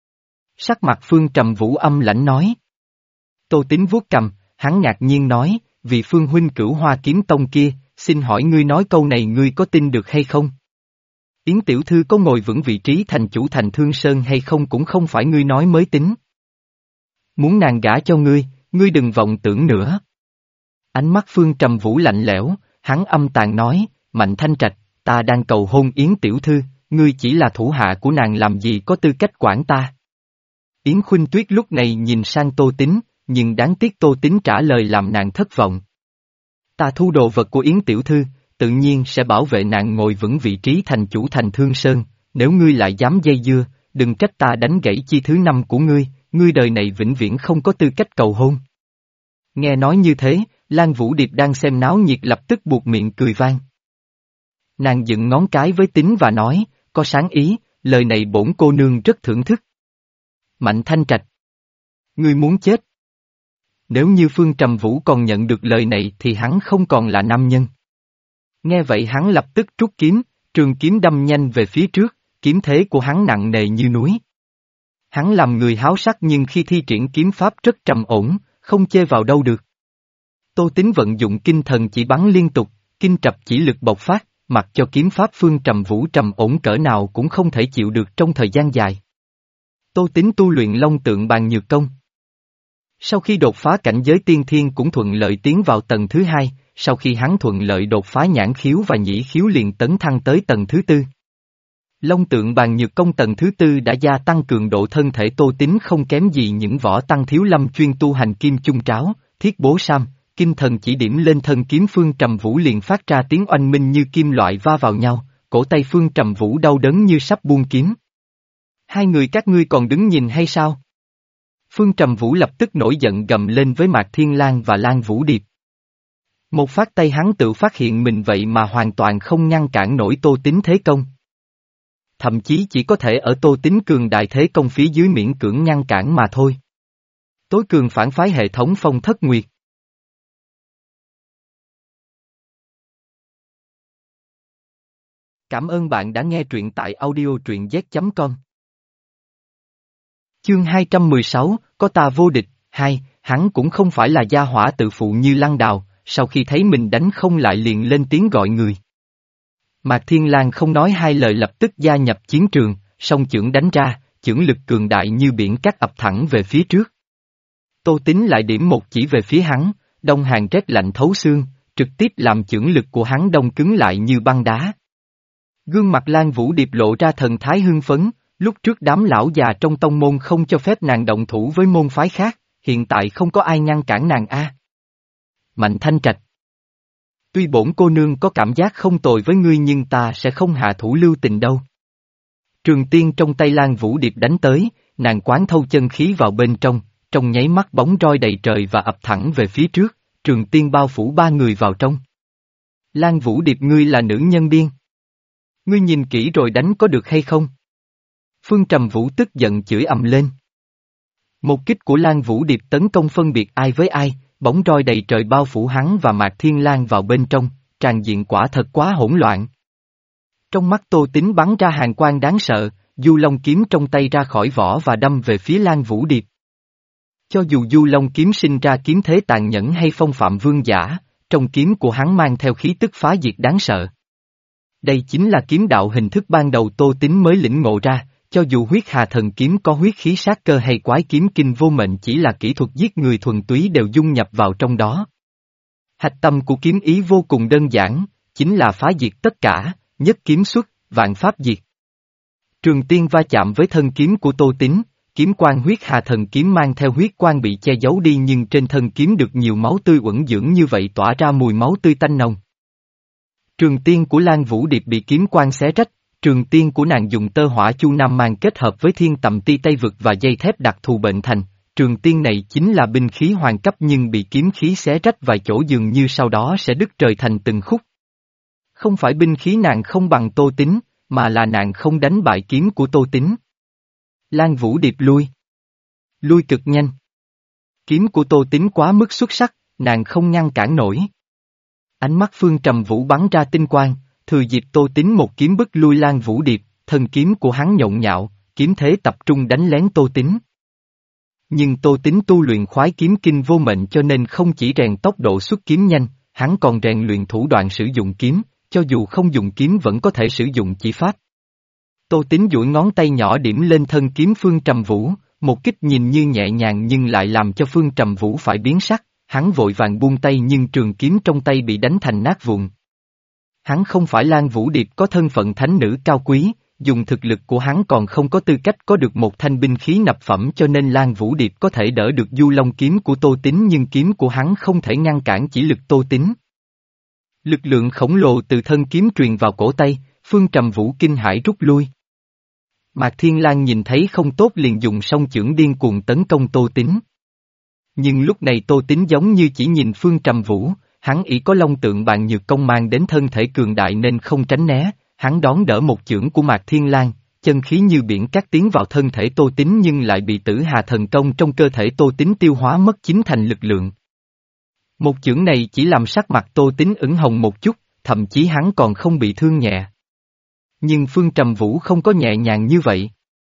Sắc mặt Phương Trầm Vũ âm lãnh nói. Tô Tín vuốt cầm, hắn ngạc nhiên nói, vì Phương huynh Cửu Hoa Kiếm Tông kia, xin hỏi ngươi nói câu này ngươi có tin được hay không? Yến tiểu thư có ngồi vững vị trí thành chủ thành Thương Sơn hay không cũng không phải ngươi nói mới tính. Muốn nàng gả cho ngươi, ngươi đừng vọng tưởng nữa. Ánh mắt Phương Trầm Vũ lạnh lẽo, hắn âm tàn nói, Mạnh Thanh Trạch, ta đang cầu hôn Yến tiểu thư, ngươi chỉ là thủ hạ của nàng làm gì có tư cách quản ta. Yến Khuynh Tuyết lúc này nhìn sang Tô Tín, nhưng đáng tiếc Tô Tín trả lời làm nàng thất vọng. Ta thu đồ vật của Yến tiểu thư, tự nhiên sẽ bảo vệ nàng ngồi vững vị trí thành chủ thành Thương Sơn, nếu ngươi lại dám dây dưa, đừng trách ta đánh gãy chi thứ năm của ngươi, ngươi đời này vĩnh viễn không có tư cách cầu hôn. Nghe nói như thế, Lan Vũ Điệp đang xem náo nhiệt lập tức buột miệng cười vang. Nàng dựng ngón cái với Tín và nói, có sáng ý, lời này bổn cô nương rất thưởng thức. Mạnh Thanh Trạch. Ngươi muốn chết. Nếu như Phương Trầm Vũ còn nhận được lời này thì hắn không còn là nam nhân. Nghe vậy hắn lập tức rút kiếm, trường kiếm đâm nhanh về phía trước, kiếm thế của hắn nặng nề như núi. Hắn làm người háo sắc nhưng khi thi triển kiếm pháp rất trầm ổn, không chê vào đâu được. Tô Tín vận dụng kinh thần chỉ bắn liên tục, kinh trập chỉ lực bộc phát, mặc cho kiếm pháp Phương Trầm Vũ trầm ổn cỡ nào cũng không thể chịu được trong thời gian dài. Tô Tín tu luyện Long Tượng Bàn Nhược Công. Sau khi đột phá cảnh giới tiên thiên cũng thuận lợi tiến vào tầng thứ hai, sau khi hắn thuận lợi đột phá nhãn khiếu và nhĩ khiếu liền tấn thăng tới tầng thứ tư. Long Tượng Bàn Nhược Công tầng thứ tư đã gia tăng cường độ thân thể Tô Tín không kém gì những võ tăng thiếu lâm chuyên tu hành kim chung tráo, thiết bố sam, kinh thần chỉ điểm lên thân kiếm Phương Trầm Vũ liền phát ra tiếng oanh minh như kim loại va vào nhau, cổ tay Phương Trầm Vũ đau đớn như sắp buông kiếm. Hai người các ngươi còn đứng nhìn hay sao? Phương Trầm Vũ lập tức nổi giận gầm lên với Mạc Thiên Lang và Lan Vũ Điệp. Một phát tay hắn tự phát hiện mình vậy mà hoàn toàn không ngăn cản nổi Tô Tín thế công. Thậm chí chỉ có thể ở Tô Tín cường đại thế công phía dưới miễn cưỡng ngăn cản mà thôi. Tối cường phản phái hệ thống Phong Thất Nguyệt. Cảm ơn bạn đã nghe truyện tại audio truyện z chấm com. Chương hai trăm mười sáu, có ta vô địch, hai, hắn cũng không phải là gia hỏa tự phụ như Lăng Đào, sau khi thấy mình đánh không lại liền lên tiếng gọi người. Mạc Thiên Lang không nói hai lời lập tức gia nhập chiến trường, song chưởng đánh ra, chưởng lực cường đại như biển cát ập thẳng về phía trước. Tô Tín lại điểm một chỉ về phía hắn, đông hàn rét lạnh thấu xương, trực tiếp làm chưởng lực của hắn đông cứng lại như băng đá. Gương mặt Lan Vũ Điệp lộ ra thần thái hưng phấn, lúc trước đám lão già trong tông môn không cho phép nàng động thủ với môn phái khác, hiện tại không có ai ngăn cản nàng a. Mạnh Thanh Trạch. Tuy bổn cô nương có cảm giác không tồi với ngươi nhưng ta sẽ không hạ thủ lưu tình đâu. Trường tiên trong tay Lan Vũ Điệp đánh tới, nàng quán thâu chân khí vào bên trong, trong nháy mắt bóng roi đầy trời và ập thẳng về phía trước, trường tiên bao phủ ba người vào trong. Lan Vũ Điệp ngươi là nữ nhân điên. Ngươi nhìn kỹ rồi đánh có được hay không? Phương Trầm Vũ tức giận chửi ầm lên. Một kích của Lan Vũ Điệp tấn công phân biệt ai với ai, bóng roi đầy trời bao phủ hắn và Mạc Thiên Lang vào bên trong, tràn diện quả thật quá hỗn loạn. Trong mắt Tô Tín bắn ra hàn quang đáng sợ, Du Long kiếm trong tay ra khỏi vỏ và đâm về phía Lan Vũ Điệp. Cho dù Du Long kiếm sinh ra kiếm thế tàn nhẫn hay phong phạm vương giả, trong kiếm của hắn mang theo khí tức phá diệt đáng sợ. Đây chính là kiếm đạo hình thức ban đầu Tô Tín mới lĩnh ngộ ra, cho dù huyết hà thần kiếm có huyết khí sát cơ hay quái kiếm kinh vô mệnh chỉ là kỹ thuật giết người thuần túy đều dung nhập vào trong đó. Hạch tâm của kiếm ý vô cùng đơn giản, chính là phá diệt tất cả, nhất kiếm xuất, vạn pháp diệt. Trường tiên va chạm với thân kiếm của Tô Tín, kiếm quang huyết hà thần kiếm mang theo huyết quang bị che giấu đi nhưng trên thân kiếm được nhiều máu tươi uẩn dưỡng như vậy tỏa ra mùi máu tươi tanh nồng. Trường tiên của Lan Vũ Điệp bị kiếm quang xé rách, trường tiên của nàng dùng tơ hỏa chu nam mang kết hợp với thiên tầm ti Tây Vực và dây thép đặc thù bệnh thành, trường tiên này chính là binh khí hoàng cấp nhưng bị kiếm khí xé rách vài chỗ dường như sau đó sẽ đứt trời thành từng khúc. Không phải binh khí nàng không bằng Tô Tín, mà là nàng không đánh bại kiếm của Tô Tín. Lan Vũ Điệp lui. Lui cực nhanh. Kiếm của Tô Tín quá mức xuất sắc, nàng không ngăn cản nổi. Ánh mắt Phương Trầm Vũ bắn ra tinh quang, thừa dịp Tô Tín một kiếm bức lui Lan Vũ Điệp, thân kiếm của hắn nhộn nhạo, kiếm thế tập trung đánh lén Tô Tín. Nhưng Tô Tín tu luyện khoái kiếm kinh vô mệnh cho nên không chỉ rèn tốc độ xuất kiếm nhanh, hắn còn rèn luyện thủ đoạn sử dụng kiếm, cho dù không dùng kiếm vẫn có thể sử dụng chỉ pháp. Tô Tín duỗi ngón tay nhỏ điểm lên thân kiếm Phương Trầm Vũ, một kích nhìn như nhẹ nhàng nhưng lại làm cho Phương Trầm Vũ phải biến sắc, hắn vội vàng buông tay nhưng trường kiếm trong tay bị đánh thành nát vụn. Hắn không phải Lan Vũ Điệp có thân phận thánh nữ cao quý, dùng thực lực của hắn còn không có tư cách có được một thanh binh khí nạp phẩm cho nên Lan Vũ Điệp có thể đỡ được Du Long kiếm của Tô Tín nhưng kiếm của hắn không thể ngăn cản chỉ lực Tô Tín. Lực lượng khổng lồ từ thân kiếm truyền vào cổ tay, Phương Trầm Vũ kinh hãi rút lui. Mạc Thiên Lang nhìn thấy không tốt liền dùng song chưởng điên cuồng tấn công Tô Tín. Nhưng lúc này Tô Tín giống như chỉ nhìn Phương Trầm Vũ, hắn ỷ có long tượng bàn nhược công mang đến thân thể cường đại nên không tránh né, hắn đón đỡ một chưởng của Mạc Thiên Lang, chân khí như biển cát tiến vào thân thể Tô Tín nhưng lại bị Tử Hà thần công trong cơ thể Tô Tín tiêu hóa mất chín thành lực lượng. Một chưởng này chỉ làm sắc mặt Tô Tín ửng hồng một chút, thậm chí hắn còn không bị thương nhẹ. Nhưng Phương Trầm Vũ không có nhẹ nhàng như vậy.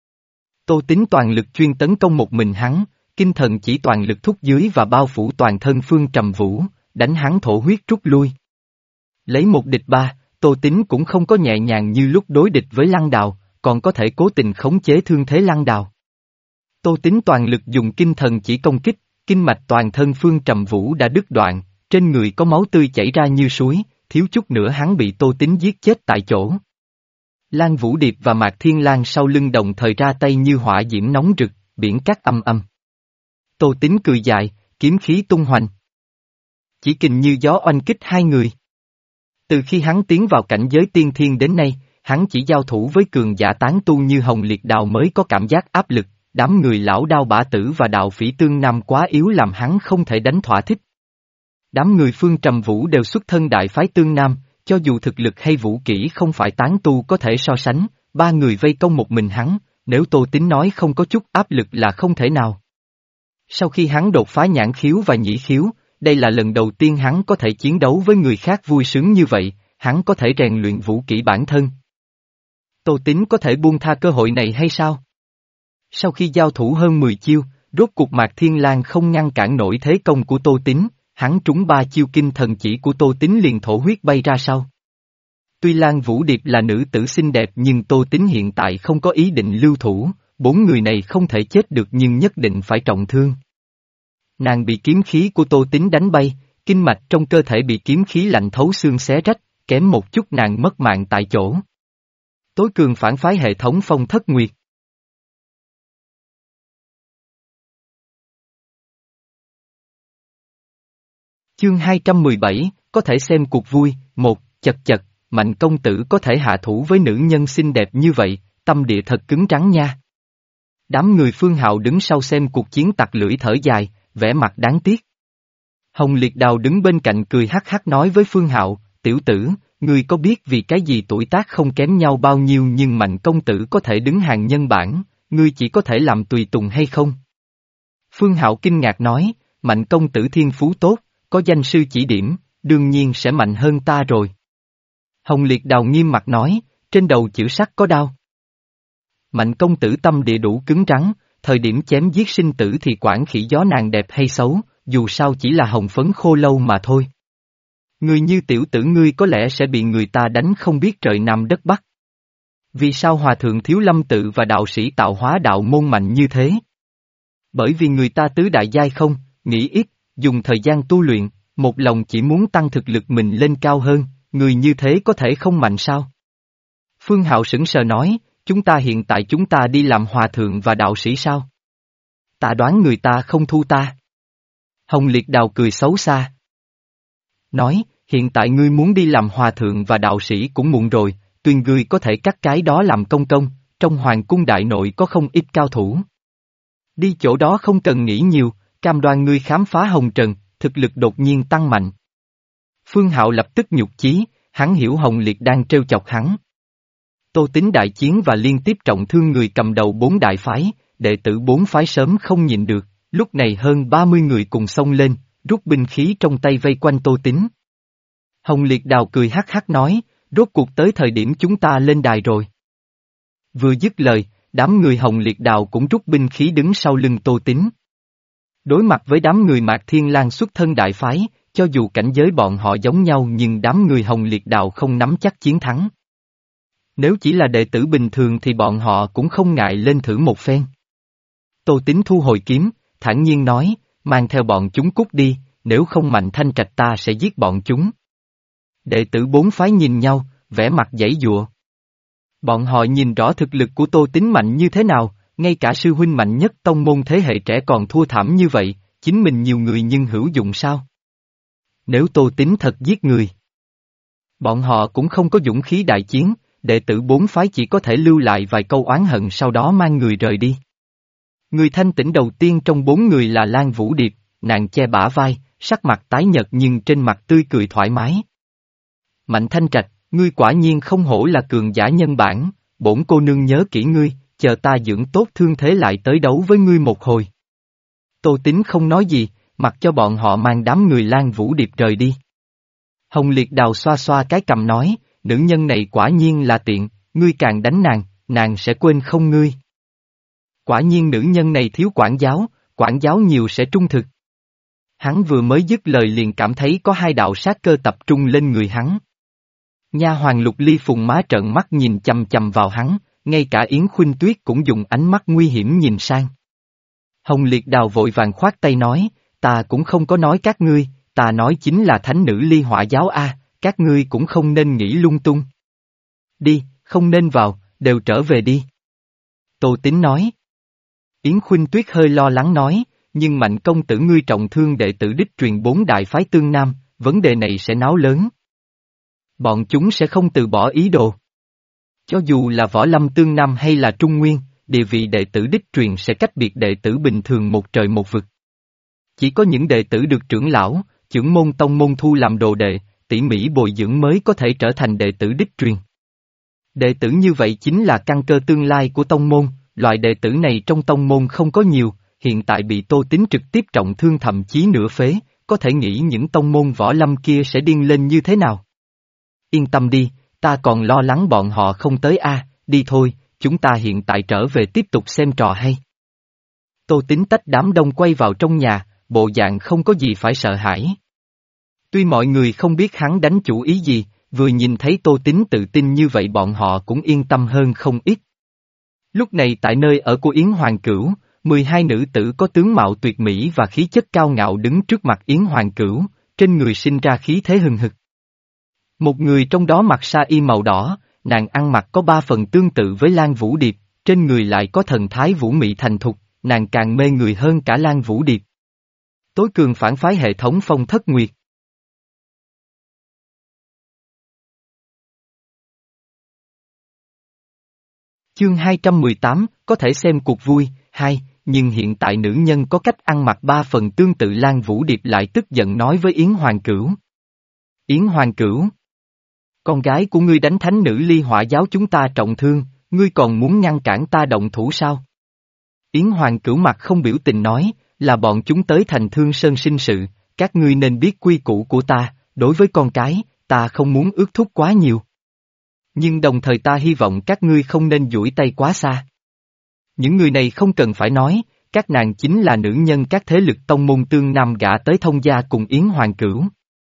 Tô Tín toàn lực chuyên tấn công một mình hắn, kinh thần chỉ toàn lực thúc dưới và bao phủ toàn thân Phương Trầm Vũ, đánh hắn thổ huyết rút lui. Lấy một địch ba, Tô Tín cũng không có nhẹ nhàng như lúc đối địch với Lăng Đào, còn có thể cố tình khống chế thương thế Lăng Đào. Tô Tín toàn lực dùng kinh thần chỉ công kích, kinh mạch toàn thân Phương Trầm Vũ đã đứt đoạn, trên người có máu tươi chảy ra như suối, thiếu chút nữa hắn bị Tô Tín giết chết tại chỗ. Lan Vũ Điệp và Mạc Thiên Lang sau lưng đồng thời ra tay như hỏa diễm nóng rực, biển cát âm âm. Tô Tín cười dài, kiếm khí tung hoành. Chỉ kình như gió oanh kích hai người. Từ khi hắn tiến vào cảnh giới tiên thiên đến nay, hắn chỉ giao thủ với cường giả tán tu như Hồng Liệt Đào mới có cảm giác áp lực, đám người lão đao bả tử và đạo phỉ tương nam quá yếu làm hắn không thể đánh thỏa thích. Đám người Phương Trầm Vũ đều xuất thân đại phái tương nam, cho dù thực lực hay vũ kỹ không phải tán tu có thể so sánh, ba người vây công một mình hắn, nếu Tô Tín nói không có chút áp lực là không thể nào. Sau khi hắn đột phá nhãn khiếu và nhĩ khiếu, đây là lần đầu tiên hắn có thể chiến đấu với người khác vui sướng như vậy, hắn có thể rèn luyện vũ kỹ bản thân. Tô Tín có thể buông tha cơ hội này hay sao? Sau khi giao thủ hơn mười chiêu, rốt cuộc Mạc Thiên Lang không ngăn cản nổi thế công của Tô Tín, hắn trúng ba chiêu kinh thần chỉ của Tô Tín liền thổ huyết bay ra sau. Tuy Lan Vũ Điệp là nữ tử xinh đẹp nhưng Tô Tín hiện tại không có ý định lưu thủ, bốn người này không thể chết được nhưng nhất định phải trọng thương. Nàng bị kiếm khí của Tô Tín đánh bay, kinh mạch trong cơ thể bị kiếm khí lạnh thấu xương xé rách, kém một chút nàng mất mạng tại chỗ. Tối cường phản phái hệ thống Phong Thất Nguyệt. Chương hai trăm mười bảy, có thể xem cuộc vui, một, chật chật, Mạnh công tử có thể hạ thủ với nữ nhân xinh đẹp như vậy, tâm địa thật cứng rắn nha. Đám người Phương Hạo đứng sau xem cuộc chiến tặc lưỡi thở dài, vẻ mặt đáng tiếc. Hồng Liệt Đào đứng bên cạnh cười hắc hắc nói với Phương Hạo, tiểu tử, ngươi có biết vì cái gì tuổi tác không kém nhau bao nhiêu nhưng Mạnh công tử có thể đứng hàng nhân bản, ngươi chỉ có thể làm tùy tùng hay không? Phương Hạo kinh ngạc nói, Mạnh công tử thiên phú tốt, có danh sư chỉ điểm, đương nhiên sẽ mạnh hơn ta rồi. Hồng Liệt Đào nghiêm mặt nói, trên đầu chữ sắt có đao. Mạnh công tử tâm địa đủ cứng rắn, thời điểm chém giết sinh tử thì quản khỉ gió nàng đẹp hay xấu, dù sao chỉ là hồng phấn khô lâu mà thôi. Người như tiểu tử ngươi có lẽ sẽ bị người ta đánh không biết trời Nam đất Bắc. Vì sao Hòa Thượng Thiếu Lâm Tự và đạo sĩ tạo hóa đạo môn mạnh như thế? Bởi vì người ta tứ đại giai không, nghĩ ít, dùng thời gian tu luyện, một lòng chỉ muốn tăng thực lực mình lên cao hơn, người như thế có thể không mạnh sao? Phương Hạo sững sờ nói, chúng ta hiện tại chúng ta đi làm hòa thượng và đạo sĩ sao? Ta đoán người ta không thu ta. Hồng Liệt Đào cười xấu xa. Nói, hiện tại ngươi muốn đi làm hòa thượng và đạo sĩ cũng muộn rồi, tuyên ngươi có thể cắt cái đó làm công công, trong hoàng cung đại nội có không ít cao thủ. Đi chỗ đó không cần nghĩ nhiều, cam đoan ngươi khám phá hồng trần, thực lực đột nhiên tăng mạnh. Phương Hạo lập tức nhục chí, hắn hiểu Hồng Liệt đang trêu chọc hắn. Tô Tín đại chiến và liên tiếp trọng thương người cầm đầu bốn đại phái, đệ tử bốn phái sớm không nhịn được, lúc này hơn ba mươi người cùng xông lên, rút binh khí trong tay vây quanh Tô Tín. Hồng Liệt Đào cười hắc hắc nói, rốt cuộc tới thời điểm chúng ta lên đài rồi. Vừa dứt lời, đám người Hồng Liệt Đào cũng rút binh khí đứng sau lưng Tô Tín. Đối mặt với đám người Mạc Thiên Lang xuất thân đại phái, cho dù cảnh giới bọn họ giống nhau nhưng đám người Hồng Liệt Đào không nắm chắc chiến thắng. Nếu chỉ là đệ tử bình thường thì bọn họ cũng không ngại lên thử một phen. Tô Tín thu hồi kiếm, thản nhiên nói, mang theo bọn chúng cút đi, nếu không Mạnh Thanh Trạch ta sẽ giết bọn chúng. Đệ tử bốn phái nhìn nhau, vẻ mặt giãy giụa. Bọn họ nhìn rõ thực lực của Tô Tín mạnh như thế nào, ngay cả sư huynh mạnh nhất tông môn thế hệ trẻ còn thua thảm như vậy, chính mình nhiều người nhưng hữu dụng sao? Nếu Tô Tín thật giết người, bọn họ cũng không có dũng khí đại chiến, đệ tử bốn phái chỉ có thể lưu lại vài câu oán hận sau đó mang người rời đi. Người thanh tĩnh đầu tiên trong bốn người là Lan Vũ Điệp, nàng che bả vai, sắc mặt tái nhợt nhưng trên mặt tươi cười thoải mái. Mạnh Thanh Trạch, ngươi quả nhiên không hổ là cường giả nhân bản, bổn cô nương nhớ kỹ ngươi, chờ ta dưỡng tốt thương thế lại tới đấu với ngươi một hồi. Tô Tín không nói gì, mặc cho bọn họ mang đám người Lan Vũ Điệp rời đi. Hồng Liệt Đào xoa xoa cái cằm nói, nữ nhân này quả nhiên là tiện, ngươi càng đánh nàng, nàng sẽ quên không ngươi. Quả nhiên nữ nhân này thiếu quản giáo, quản giáo nhiều sẽ trung thực. Hắn vừa mới dứt lời liền cảm thấy có hai đạo sát cơ tập trung lên người hắn. Nha hoàng Lục Ly phùng má trợn mắt nhìn chằm chằm vào hắn, ngay cả Yến Khuynh Tuyết cũng dùng ánh mắt nguy hiểm nhìn sang. Hồng Liệt Đào vội vàng khoát tay nói, ta cũng không có nói các ngươi, ta nói chính là thánh nữ Ly Hỏa giáo a, các ngươi cũng không nên nghĩ lung tung. Đi, không nên vào, đều trở về đi. Tô Tín nói. Yến Khuynh Tuyết hơi lo lắng nói, nhưng Mạnh công tử ngươi trọng thương đệ tử đích truyền bốn đại phái tương nam, vấn đề này sẽ náo lớn. Bọn chúng sẽ không từ bỏ ý đồ. Cho dù là võ lâm tương nam hay là trung nguyên, địa vị đệ tử đích truyền sẽ cách biệt đệ tử bình thường một trời một vực. Chỉ có những đệ tử được trưởng lão, trưởng môn tông môn thu làm đồ đệ, tỉ mỉ bồi dưỡng mới có thể trở thành đệ tử đích truyền. Đệ tử như vậy chính là căn cơ tương lai của tông môn, loại đệ tử này trong tông môn không có nhiều, hiện tại bị Tô Tín trực tiếp trọng thương thậm chí nửa phế, có thể nghĩ những tông môn võ lâm kia sẽ điên lên như thế nào. Yên tâm đi, ta còn lo lắng bọn họ không tới a, đi thôi, chúng ta hiện tại trở về tiếp tục xem trò hay. Tô Tín tách đám đông quay vào trong nhà, bộ dạng không có gì phải sợ hãi. Tuy mọi người không biết hắn đánh chủ ý gì, vừa nhìn thấy Tô Tín tự tin như vậy bọn họ cũng yên tâm hơn không ít. Lúc này tại nơi ở của Yến Hoàng Cửu, mười hai nữ tử có tướng mạo tuyệt mỹ và khí chất cao ngạo đứng trước mặt Yến Hoàng Cửu, trên người sinh ra khí thế hừng hực. Một người trong đó mặc sa y màu đỏ, nàng ăn mặc có ba phần tương tự với Lan Vũ Điệp, trên người lại có thần thái vũ mị thành thục, nàng càng mê người hơn cả Lan Vũ Điệp. Tối cường phản phái hệ thống Phong Thất Nguyệt. Chương hai trăm mười tám, có thể xem cuộc vui, hai, nhưng hiện tại nữ nhân có cách ăn mặc ba phần tương tự Lan Vũ Điệp lại tức giận nói với Yến Hoàng Cửu. Yến Hoàng Cửu, con gái của ngươi đánh thánh nữ Ly Hỏa giáo chúng ta trọng thương, ngươi còn muốn ngăn cản ta động thủ sao? Yến Hoàng Cửu mặt không biểu tình nói, là bọn chúng tới thành Thương Sơn sinh sự, các ngươi nên biết quy củ của ta, đối với con cái, ta không muốn ước thúc quá nhiều. Nhưng đồng thời ta hy vọng các ngươi không nên duỗi tay quá xa. Những người này không cần phải nói, các nàng chính là nữ nhân các thế lực tông môn tương nam gả tới thông gia cùng Yến Hoàng Cửu.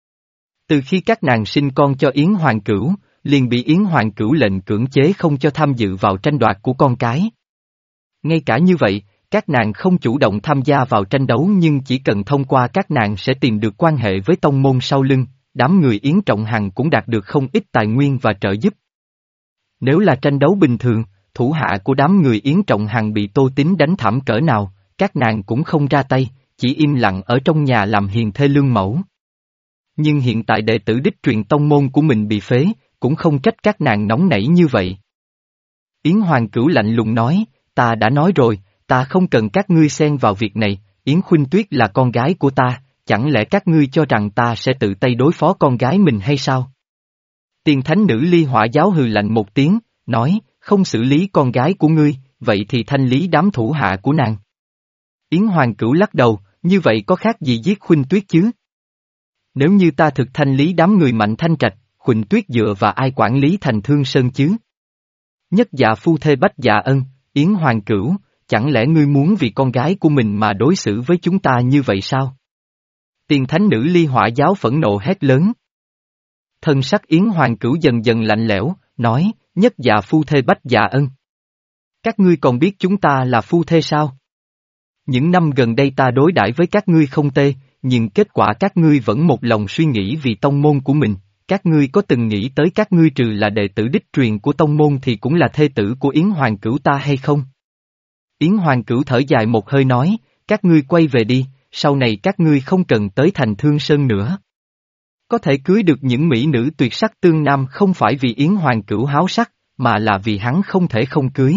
Từ khi các nàng sinh con cho Yến Hoàng Cửu, liền bị Yến Hoàng Cửu lệnh cưỡng chế không cho tham dự vào tranh đoạt của con cái. Ngay cả như vậy, các nàng không chủ động tham gia vào tranh đấu nhưng chỉ cần thông qua các nàng sẽ tìm được quan hệ với tông môn sau lưng, đám người Yến Trọng Hằng cũng đạt được không ít tài nguyên và trợ giúp. Nếu là tranh đấu bình thường, thủ hạ của đám người Yến Trọng Hằng bị Tô Tín đánh thảm cỡ nào, các nàng cũng không ra tay, chỉ im lặng ở trong nhà làm hiền thê lương mẫu. Nhưng hiện tại đệ tử đích truyền tông môn của mình bị phế, cũng không trách các nàng nóng nảy như vậy. Yến Hoàng Cửu lạnh lùng nói, ta đã nói rồi, ta không cần các ngươi xen vào việc này, Yến Khuynh Tuyết là con gái của ta, chẳng lẽ các ngươi cho rằng ta sẽ tự tay đối phó con gái mình hay sao? Tiền thánh nữ Ly Hỏa giáo hừ lạnh một tiếng, nói, không xử lý con gái của ngươi, vậy thì thanh lý đám thủ hạ của nàng. Yến Hoàng Cửu lắc đầu, như vậy có khác gì giết Khuynh Tuyết chứ? Nếu như ta thực thanh lý đám người Mạnh Thanh Trạch, Khuynh Tuyết dựa và ai quản lý thành Thương Sơn chứ? Nhất dạ phu thê bách dạ ân, Yến Hoàng Cửu, chẳng lẽ ngươi muốn vì con gái của mình mà đối xử với chúng ta như vậy sao? Tiền thánh nữ Ly Hỏa giáo phẫn nộ hét lớn. Thân sắc Yến Hoàng Cửu dần dần lạnh lẽo, nói, nhất dạ phu thê bách dạ ân. Các ngươi còn biết chúng ta là phu thê sao? Những năm gần đây ta đối đãi với các ngươi không tê, nhưng kết quả các ngươi vẫn một lòng suy nghĩ vì tông môn của mình, các ngươi có từng nghĩ tới các ngươi trừ là đệ tử đích truyền của tông môn thì cũng là thê tử của Yến Hoàng Cửu ta hay không? Yến Hoàng Cửu thở dài một hơi nói, các ngươi quay về đi, sau này các ngươi không cần tới thành Thương Sơn nữa. Có thể cưới được những mỹ nữ tuyệt sắc tương nam không phải vì Yến Hoàng Cửu háo sắc, mà là vì hắn không thể không cưới.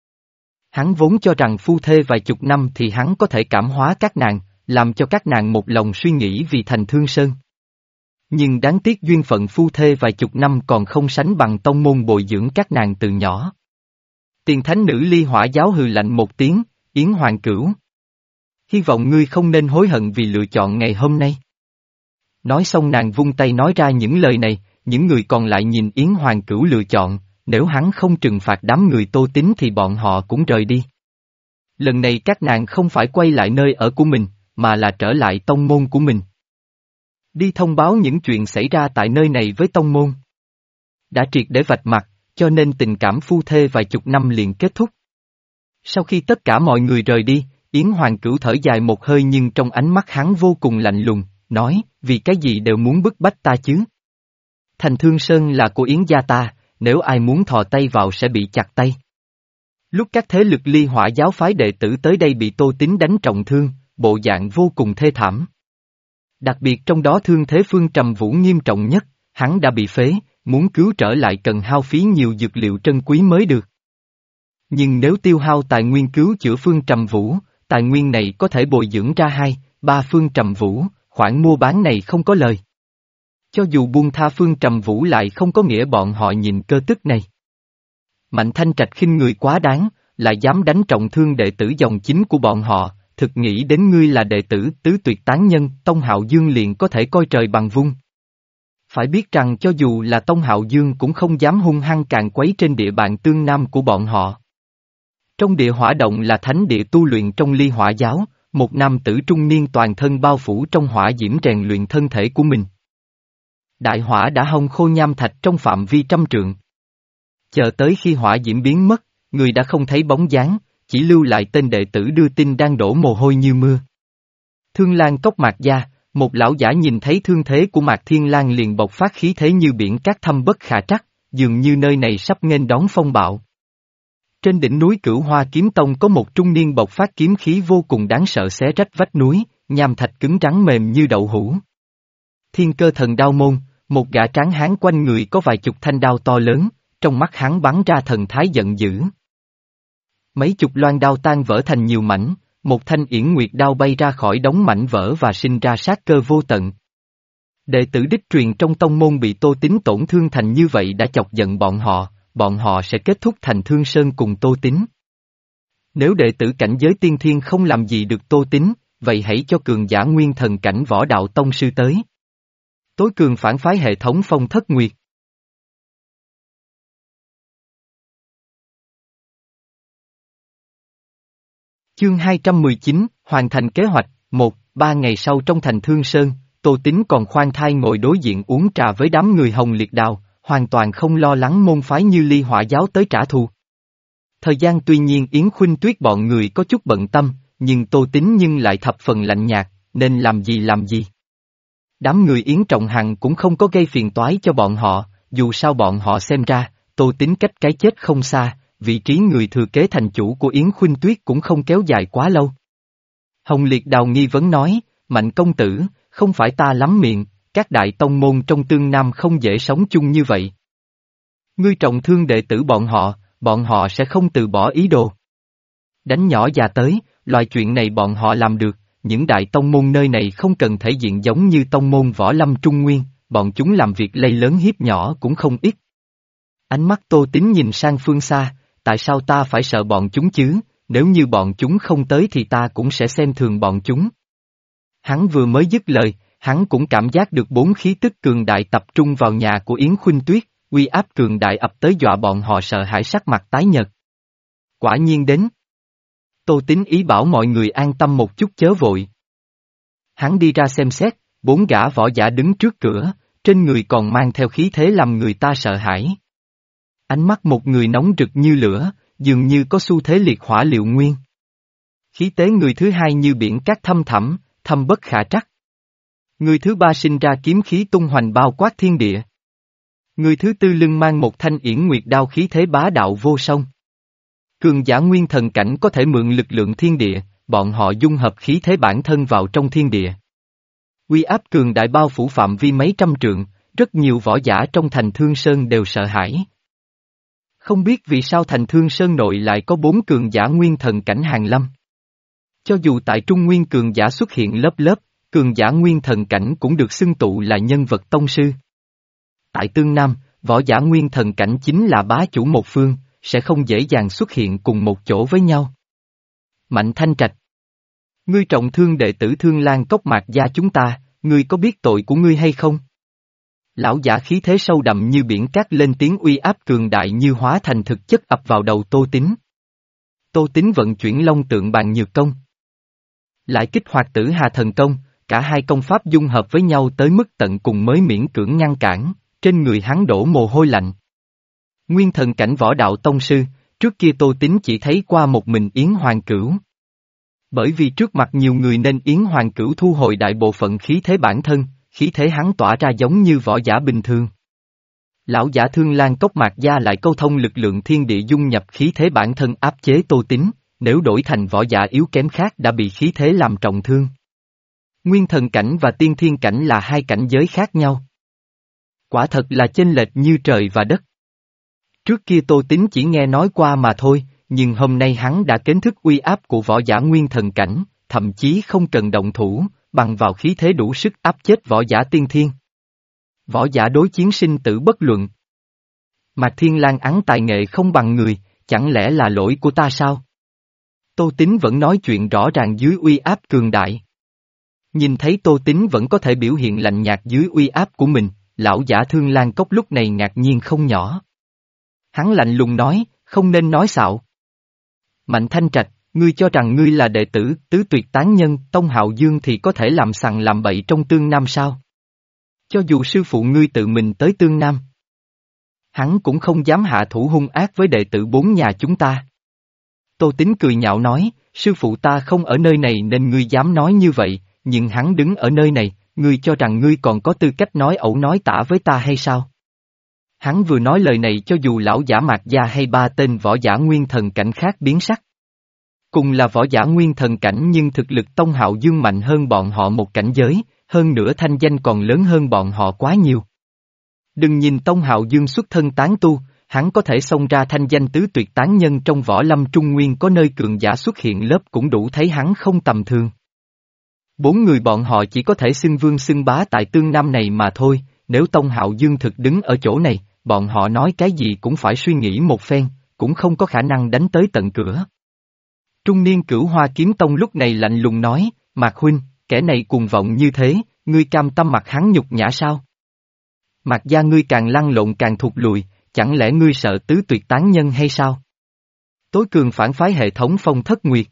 Hắn vốn cho rằng phu thê vài chục năm thì hắn có thể cảm hóa các nàng, làm cho các nàng một lòng suy nghĩ vì thành Thương Sơn. Nhưng đáng tiếc duyên phận phu thê vài chục năm còn không sánh bằng tông môn bồi dưỡng các nàng từ nhỏ. Tiền thánh nữ Ly Hỏa giáo hừ lạnh một tiếng, Yến Hoàng Cửu. Hy vọng ngươi không nên hối hận vì lựa chọn ngày hôm nay. Nói xong nàng vung tay nói ra những lời này, những người còn lại nhìn Yến Hoàng Cửu lựa chọn, nếu hắn không trừng phạt đám người Tô Tín thì bọn họ cũng rời đi. Lần này các nàng không phải quay lại nơi ở của mình, mà là trở lại tông môn của mình. Đi thông báo những chuyện xảy ra tại nơi này với tông môn. Đã triệt để vạch mặt, cho nên tình cảm phu thê vài chục năm liền kết thúc. Sau khi tất cả mọi người rời đi, Yến Hoàng Cửu thở dài một hơi nhưng trong ánh mắt hắn vô cùng lạnh lùng, nói, vì cái gì đều muốn bức bách ta chứ? Thành Thương Sơn là của Yến gia ta, nếu ai muốn thò tay vào sẽ bị chặt tay. Lúc các thế lực Ly Hỏa giáo phái đệ tử tới đây bị Tô Tín đánh trọng thương, bộ dạng vô cùng thê thảm. Đặc biệt trong đó thương thế Phương Trầm Vũ nghiêm trọng nhất, hắn đã bị phế, muốn cứu trở lại cần hao phí nhiều dược liệu trân quý mới được. Nhưng nếu tiêu hao tài nguyên cứu chữa Phương Trầm Vũ, tài nguyên này có thể bồi dưỡng ra hai, ba Phương Trầm Vũ, khoản mua bán này không có lời. Cho dù buông tha Phương Trầm Vũ lại không có nghĩa bọn họ nhìn cơ tức này. Mạnh Thanh Trạch khinh người quá đáng, lại dám đánh trọng thương đệ tử dòng chính của bọn họ, thực nghĩ đến ngươi là đệ tử tứ tuyệt tán nhân, Tông Hạo Dương liền có thể coi trời bằng vung. Phải biết rằng cho dù là Tông Hạo Dương cũng không dám hung hăng càn quấy trên địa bàn tương nam của bọn họ. Trong địa hỏa động là thánh địa tu luyện trong Ly Hỏa giáo, một nam tử trung niên toàn thân bao phủ trong hỏa diễm rèn luyện thân thể của mình. Đại hỏa đã hong khô nham thạch trong phạm vi trăm trượng. Chờ tới khi hỏa diễm biến mất, người đã không thấy bóng dáng, chỉ lưu lại tên đệ tử đưa tin đang đổ mồ hôi như mưa. Thương Lan cốc Mạc gia, một lão giả nhìn thấy thương thế của Mạc Thiên Lan liền bộc phát khí thế như biển cát thâm bất khả trắc, dường như nơi này sắp nghênh đón phong bạo. Trên đỉnh núi Cửu Hoa Kiếm Tông có một trung niên bộc phát kiếm khí vô cùng đáng sợ xé rách vách núi, nham thạch cứng rắn mềm như đậu hũ. Thiên Cơ Thần Đao Môn, một gã tráng hán quanh người có vài chục thanh đao to lớn, trong mắt hắn bắn ra thần thái giận dữ. Mấy chục loan đao tan vỡ thành nhiều mảnh, một thanh yển nguyệt đao bay ra khỏi đống mảnh vỡ và sinh ra sát cơ vô tận. Đệ tử đích truyền trong tông môn bị Tô Tín tổn thương thành như vậy đã chọc giận bọn họ, bọn họ sẽ kết thúc thành Thương Sơn cùng Tô Tín. Nếu đệ tử cảnh giới tiên thiên không làm gì được Tô Tín, vậy hãy cho cường giả nguyên thần cảnh võ đạo tông sư tới. Tối cường phản phái hệ thống Phong Thất Nguyệt. Chương hai trăm mười chín, hoàn thành kế hoạch, một, ba ngày sau trong thành Thương Sơn, Tô Tín còn khoan thai ngồi đối diện uống trà với đám người Hồng Liệt Đào, hoàn toàn không lo lắng môn phái như Ly Hỏa giáo tới trả thù. Thời gian tuy nhiên Yến Khuynh Tuyết bọn người có chút bận tâm, nhưng Tô Tín nhưng lại thập phần lạnh nhạt, nên làm gì làm gì. Đám người Yến Trọng Hằng cũng không có gây phiền toái cho bọn họ, dù sao bọn họ xem ra, Tô Tín cách cái chết không xa, vị trí người thừa kế thành chủ của Yến Khuynh Tuyết cũng không kéo dài quá lâu. Hồng Liệt Đào nghi vấn nói, Mạnh công tử, không phải ta lắm miệng, các đại tông môn trong tương nam không dễ sống chung như vậy. Ngươi trọng thương đệ tử bọn họ, bọn họ sẽ không từ bỏ ý đồ. Đánh nhỏ già tới, loại chuyện này bọn họ làm được, những đại tông môn nơi này không cần thể diện giống như tông môn Võ Lâm Trung Nguyên, bọn chúng làm việc lây lớn hiếp nhỏ cũng không ít. Ánh mắt Tô Tín nhìn sang phương xa, tại sao ta phải sợ bọn chúng chứ, nếu như bọn chúng không tới thì ta cũng sẽ xem thường bọn chúng. Hắn vừa mới dứt lời, hắn cũng cảm giác được bốn khí tức cường đại tập trung vào nhà của Yến Khuynh Tuyết, uy áp cường đại ập tới dọa bọn họ sợ hãi sắc mặt tái nhợt. Quả nhiên đến. Tô Tín ý bảo mọi người an tâm một chút chớ vội. Hắn đi ra xem xét, bốn gã võ giả đứng trước cửa, trên người còn mang theo khí thế làm người ta sợ hãi. Ánh mắt một người nóng rực như lửa, dường như có xu thế liệt hỏa liệu nguyên. Khí tế người thứ hai như biển cát thâm thẳm, thâm bất khả trắc. Người thứ ba sinh ra kiếm khí tung hoành bao quát thiên địa. Người thứ tư lưng mang một thanh yển nguyệt đao khí thế bá đạo vô song. Cường giả nguyên thần cảnh có thể mượn lực lượng thiên địa, bọn họ dung hợp khí thế bản thân vào trong thiên địa. Uy áp cường đại bao phủ phạm vi mấy trăm trượng, rất nhiều võ giả trong thành Thương Sơn đều sợ hãi. Không biết vì sao thành Thương Sơn nội lại có bốn cường giả nguyên thần cảnh hàng lâm. Cho dù tại Trung Nguyên cường giả xuất hiện lớp lớp, cường giả nguyên thần cảnh cũng được xưng tụ là nhân vật tông sư. Tại Tương Nam, võ giả nguyên thần cảnh chính là bá chủ một phương, sẽ không dễ dàng xuất hiện cùng một chỗ với nhau. Mạnh Thanh Trạch. Ngươi trọng thương đệ tử Thương Lan Cốc Mạc gia chúng ta, ngươi có biết tội của ngươi hay không? Lão giả khí thế sâu đậm như biển cát lên tiếng uy áp cường đại như hóa thành thực chất ập vào đầu Tô Tín. Tô Tín vận chuyển long tượng bàn nhược công. Lại kích hoạt tử hà thần công, cả hai công pháp dung hợp với nhau tới mức tận cùng mới miễn cưỡng ngăn cản, trên người hắn đổ mồ hôi lạnh. Nguyên thần cảnh võ đạo tông sư, trước kia Tô Tín chỉ thấy qua một mình Yến Hoàng Cửu. Bởi vì trước mặt nhiều người nên Yến Hoàng Cửu thu hồi đại bộ phận khí thế bản thân, khí thế hắn tỏa ra giống như võ giả bình thường. Lão giả Thương Lan Cốc Mạc gia lại câu thông lực lượng thiên địa dung nhập khí thế bản thân áp chế Tô Tín, nếu đổi thành võ giả yếu kém khác đã bị khí thế làm trọng thương. Nguyên thần cảnh và tiên thiên cảnh là hai cảnh giới khác nhau. Quả thật là chênh lệch như trời và đất. Trước kia Tô Tín chỉ nghe nói qua mà thôi, nhưng hôm nay hắn đã kiến thức uy áp của võ giả nguyên thần cảnh, thậm chí không cần động thủ, bằng vào khí thế đủ sức áp chết võ giả tiên thiên. Võ giả đối chiến sinh tử bất luận. Mạc Thiên Lang ắn tài nghệ không bằng người, chẳng lẽ là lỗi của ta sao? Tô Tín vẫn nói chuyện rõ ràng dưới uy áp cường đại. Nhìn thấy Tô Tín vẫn có thể biểu hiện lạnh nhạt dưới uy áp của mình, lão giả Thương Lan Cốc lúc này ngạc nhiên không nhỏ. Hắn lạnh lùng nói, không nên nói xạo. Mạnh Thanh Trạch, ngươi cho rằng ngươi là đệ tử tứ tuyệt tán nhân Tông Hạo Dương thì có thể làm sằng làm bậy trong Tương Nam sao? Cho dù sư phụ ngươi tự mình tới Tương Nam, hắn cũng không dám hạ thủ hung ác với đệ tử bốn nhà chúng ta. Tô Tín cười nhạo nói, sư phụ ta không ở nơi này nên ngươi dám nói như vậy, nhưng hắn đứng ở nơi này, ngươi cho rằng ngươi còn có tư cách nói ẩu nói tả với ta hay sao? Hắn vừa nói lời này cho dù lão giả Mạc gia hay ba tên võ giả nguyên thần cảnh khác biến sắc. Cùng là võ giả nguyên thần cảnh nhưng thực lực Tông Hạo Dương mạnh hơn bọn họ một cảnh giới, hơn nữa thanh danh còn lớn hơn bọn họ quá nhiều. Đừng nhìn Tông Hạo Dương xuất thân tán tu, hắn có thể xông ra thanh danh tứ tuyệt tán nhân trong võ lâm Trung Nguyên có nơi cường giả xuất hiện lớp cũng đủ thấy hắn không tầm thường. Bốn người bọn họ chỉ có thể xưng vương xưng bá tại Tương Nam này mà thôi, nếu Tông Hạo Dương thực đứng ở chỗ này, bọn họ nói cái gì cũng phải suy nghĩ một phen, cũng không có khả năng đánh tới tận cửa. Trung niên Cửu Hoa Kiếm Tông lúc này lạnh lùng nói, Mạc huynh, kẻ này cuồng vọng như thế, ngươi cam tâm mặc hắn nhục nhã sao? Mạc gia ngươi càng lăn lộn càng thụt lùi, chẳng lẽ ngươi sợ tứ tuyệt tán nhân hay sao? Tối cường phản phái hệ thống Phong Thất Nguyệt.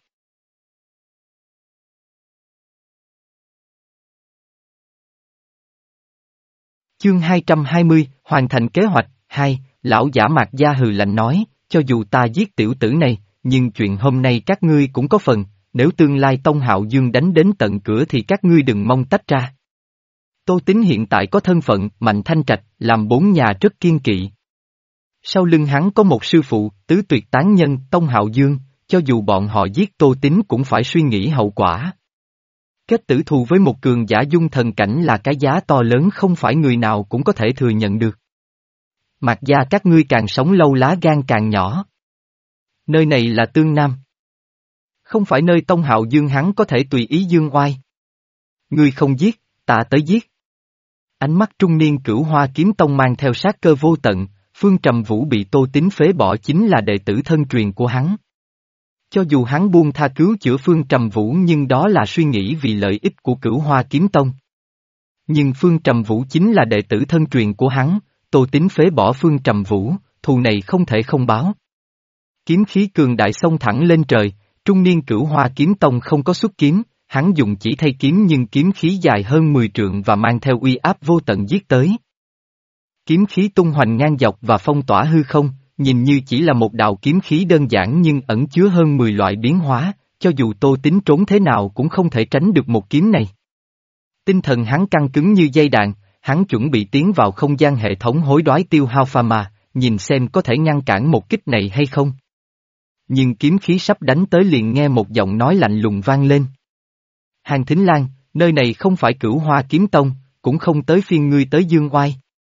Chương hai trăm hai mươi, hoàn thành kế hoạch, hai, lão giả Mạc gia hừ lạnh nói, cho dù ta giết tiểu tử này, nhưng chuyện hôm nay các ngươi cũng có phần, nếu tương lai Tông Hạo Dương đánh đến tận cửa thì các ngươi đừng mong tách ra. Tô Tín hiện tại có thân phận, Mạnh Thanh Trạch, làm bốn nhà rất kiên kỵ. Sau lưng hắn có một sư phụ, tứ tuyệt tán nhân, Tông Hạo Dương, cho dù bọn họ giết Tô Tín cũng phải suy nghĩ hậu quả. Kết tử thù với một cường giả dung thần cảnh là cái giá to lớn không phải người nào cũng có thể thừa nhận được. Mạc gia các ngươi càng sống lâu lá gan càng nhỏ. Nơi này là Tương Nam. Không phải nơi Tông Hạo Dương hắn có thể tùy ý dương oai. Ngươi không giết, ta tới giết. Ánh mắt trung niên Cửu Hoa Kiếm Tông mang theo sát cơ vô tận, Phương Trầm Vũ bị Tô Tín phế bỏ chính là đệ tử thân truyền của hắn. Cho dù hắn buông tha cứu chữa Phương Trầm Vũ nhưng đó là suy nghĩ vì lợi ích của Cửu Hoa Kiếm Tông. Nhưng Phương Trầm Vũ chính là đệ tử thân truyền của hắn, Tô Tín phế bỏ Phương Trầm Vũ, thù này không thể không báo. Kiếm khí cường đại xông thẳng lên trời, trung niên Cửu Hoa Kiếm Tông không có xuất kiếm, hắn dùng chỉ thay kiếm nhưng kiếm khí dài hơn mười trượng và mang theo uy áp vô tận giết tới. Kiếm khí tung hoành ngang dọc và phong tỏa hư không, nhìn như chỉ là một đạo kiếm khí đơn giản nhưng ẩn chứa hơn mười loại biến hóa, cho dù Tô Tín trốn thế nào cũng không thể tránh được một kiếm này. Tinh thần hắn căng cứng như dây đàn, hắn chuẩn bị tiến vào không gian hệ thống hối đoái tiêu hao pha mà, nhìn xem có thể ngăn cản một kích này hay không. Nhưng kiếm khí sắp đánh tới liền nghe một giọng nói lạnh lùng vang lên. Hàn Thính Lan, nơi này không phải Cửu Hoa Kiếm Tông, cũng không tới phiên ngươi tới dương oai.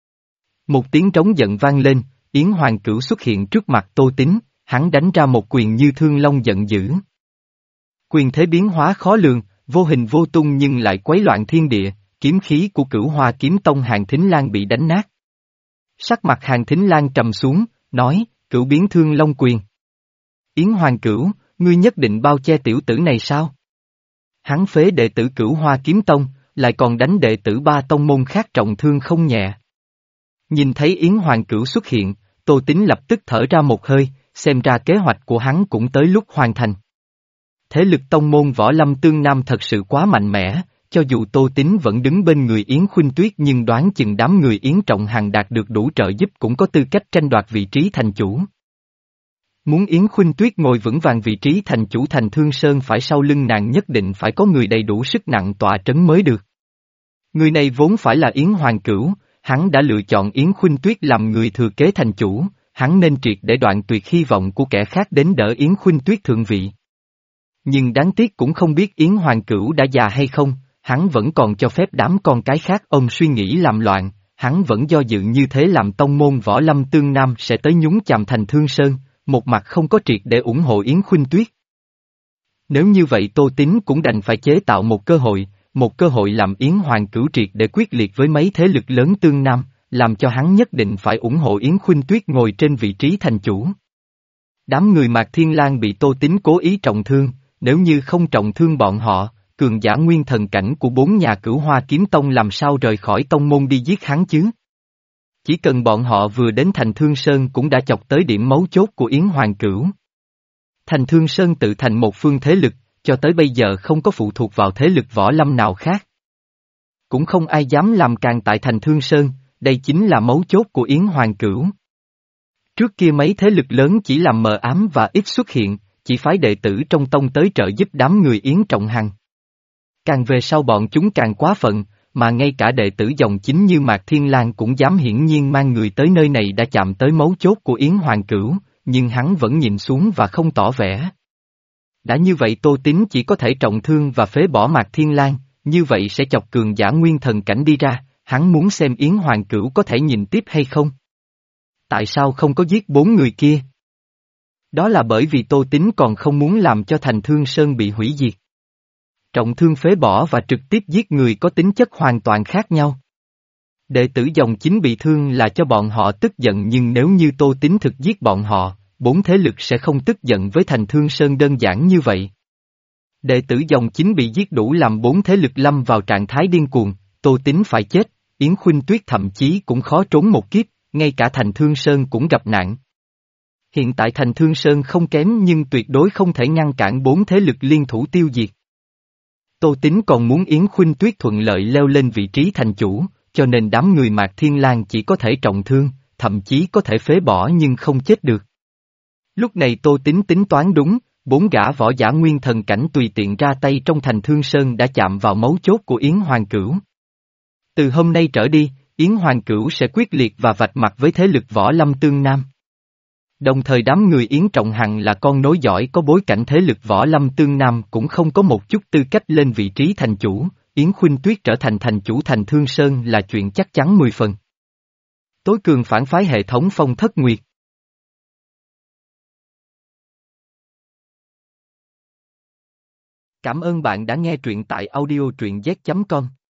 Một tiếng trống giận vang lên, Yến Hoàng Cửu xuất hiện trước mặt Tô Tín, hắn đánh ra một quyền như thương long giận dữ. Quyền thế biến hóa khó lường, vô hình vô tung nhưng lại quấy loạn thiên địa, kiếm khí của Cửu Hoa Kiếm Tông Hàn Thính Lan bị đánh nát. Sắc mặt Hàn Thính Lan trầm xuống, nói, Cửu biến thương long quyền. Yến Hoàng Cửu, ngươi nhất định bao che tiểu tử này sao? Hắn phế đệ tử Cửu Hoa Kiếm Tông, lại còn đánh đệ tử ba tông môn khác trọng thương không nhẹ. Nhìn thấy Yến Hoàng Cửu xuất hiện, Tô Tín lập tức thở ra một hơi, xem ra kế hoạch của hắn cũng tới lúc hoàn thành. Thế lực tông môn Võ Lâm Tương Nam thật sự quá mạnh mẽ, cho dù Tô Tín vẫn đứng bên người Yến Khuynh Tuyết nhưng đoán chừng đám người Yến Trọng Hàn đạt được đủ trợ giúp cũng có tư cách tranh đoạt vị trí thành chủ. Muốn Yến Khuynh Tuyết ngồi vững vàng vị trí thành chủ Thành Thương Sơn phải sau lưng nàng nhất định phải có người đầy đủ sức nặng tọa trấn mới được. Người này vốn phải là Yến Hoàng Cửu, hắn đã lựa chọn Yến Khuynh Tuyết làm người thừa kế thành chủ, hắn nên triệt để đoạn tuyệt hy vọng của kẻ khác đến đỡ Yến Khuynh Tuyết thượng vị. Nhưng đáng tiếc cũng không biết Yến Hoàng Cửu đã già hay không, hắn vẫn còn cho phép đám con cái khác ông suy nghĩ làm loạn, hắn vẫn do dự như thế làm tông môn Võ Lâm Tương Nam sẽ tới nhúng chàm Thành Thương Sơn, một mặt không có triệt để ủng hộ Yến Khuynh Tuyết. Nếu như vậy Tô Tín cũng đành phải chế tạo một cơ hội, một cơ hội làm Yến Hoàng Cửu triệt để quyết liệt với mấy thế lực lớn Tương Nam, làm cho hắn nhất định phải ủng hộ Yến Khuynh Tuyết ngồi trên vị trí thành chủ. Đám người Mạc Thiên Lang bị Tô Tín cố ý trọng thương, nếu như không trọng thương bọn họ, cường giả nguyên thần cảnh của bốn nhà Cửu Hoa Kiếm Tông làm sao rời khỏi tông môn đi giết hắn chứ? Chỉ cần bọn họ vừa đến Thành Thương Sơn cũng đã chọc tới điểm mấu chốt của Yến Hoàng Cửu. Thành Thương Sơn tự thành một phương thế lực, cho tới bây giờ không có phụ thuộc vào thế lực võ lâm nào khác. Cũng không ai dám làm càng tại Thành Thương Sơn, đây chính là mấu chốt của Yến Hoàng Cửu. Trước kia mấy thế lực lớn chỉ làm mờ ám và ít xuất hiện, chỉ phái đệ tử trong tông tới trợ giúp đám người Yến Trọng Hằng. Càng về sau bọn chúng càng quá phận, mà ngay cả đệ tử dòng chính như Mạc Thiên Lang cũng dám hiển nhiên mang người tới nơi này đã chạm tới mấu chốt của Yến Hoàng Cửu, nhưng hắn vẫn nhìn xuống và không tỏ vẻ. Đã như vậy Tô Tín chỉ có thể trọng thương và phế bỏ Mạc Thiên Lang, như vậy sẽ chọc cường giả nguyên thần cảnh đi ra, hắn muốn xem Yến Hoàng Cửu có thể nhìn tiếp hay không. Tại sao không có giết bốn người kia? Đó là bởi vì Tô Tín còn không muốn làm cho Thành Thương Sơn bị hủy diệt. Trọng thương phế bỏ và trực tiếp giết người có tính chất hoàn toàn khác nhau. Đệ tử dòng chính bị thương là cho bọn họ tức giận nhưng nếu như Tô Tín thực giết bọn họ, bốn thế lực sẽ không tức giận với Thành Thương Sơn đơn giản như vậy. Đệ tử dòng chính bị giết đủ làm bốn thế lực lâm vào trạng thái điên cuồng, Tô Tín phải chết, Yến Khuynh Tuyết thậm chí cũng khó trốn một kiếp, ngay cả Thành Thương Sơn cũng gặp nạn. Hiện tại Thành Thương Sơn không kém nhưng tuyệt đối không thể ngăn cản bốn thế lực liên thủ tiêu diệt. Tô Tín còn muốn Yến Khuynh Tuyết thuận lợi leo lên vị trí thành chủ, cho nên đám người Mạc Thiên Lang chỉ có thể trọng thương, thậm chí có thể phế bỏ nhưng không chết được. Lúc này Tô Tín tính toán đúng, bốn gã võ giả nguyên thần cảnh tùy tiện ra tay trong Thành Thương Sơn đã chạm vào mấu chốt của Yến Hoàng Cửu. Từ hôm nay trở đi, Yến Hoàng Cửu sẽ quyết liệt và vạch mặt với thế lực Võ Lâm Tương Nam. Đồng thời đám người Yến Trọng Hằng là con nối dõi có bối cảnh thế lực Võ Lâm Tương Nam cũng không có một chút tư cách lên vị trí thành chủ, Yến Khuynh Tuyết trở thành thành chủ Thành Thương Sơn là chuyện chắc chắn mười phần. Tối cường phản phái hệ thống Phong Thất Nguyệt. Cảm ơn bạn đã nghe truyện tại audio truyện z chấm com.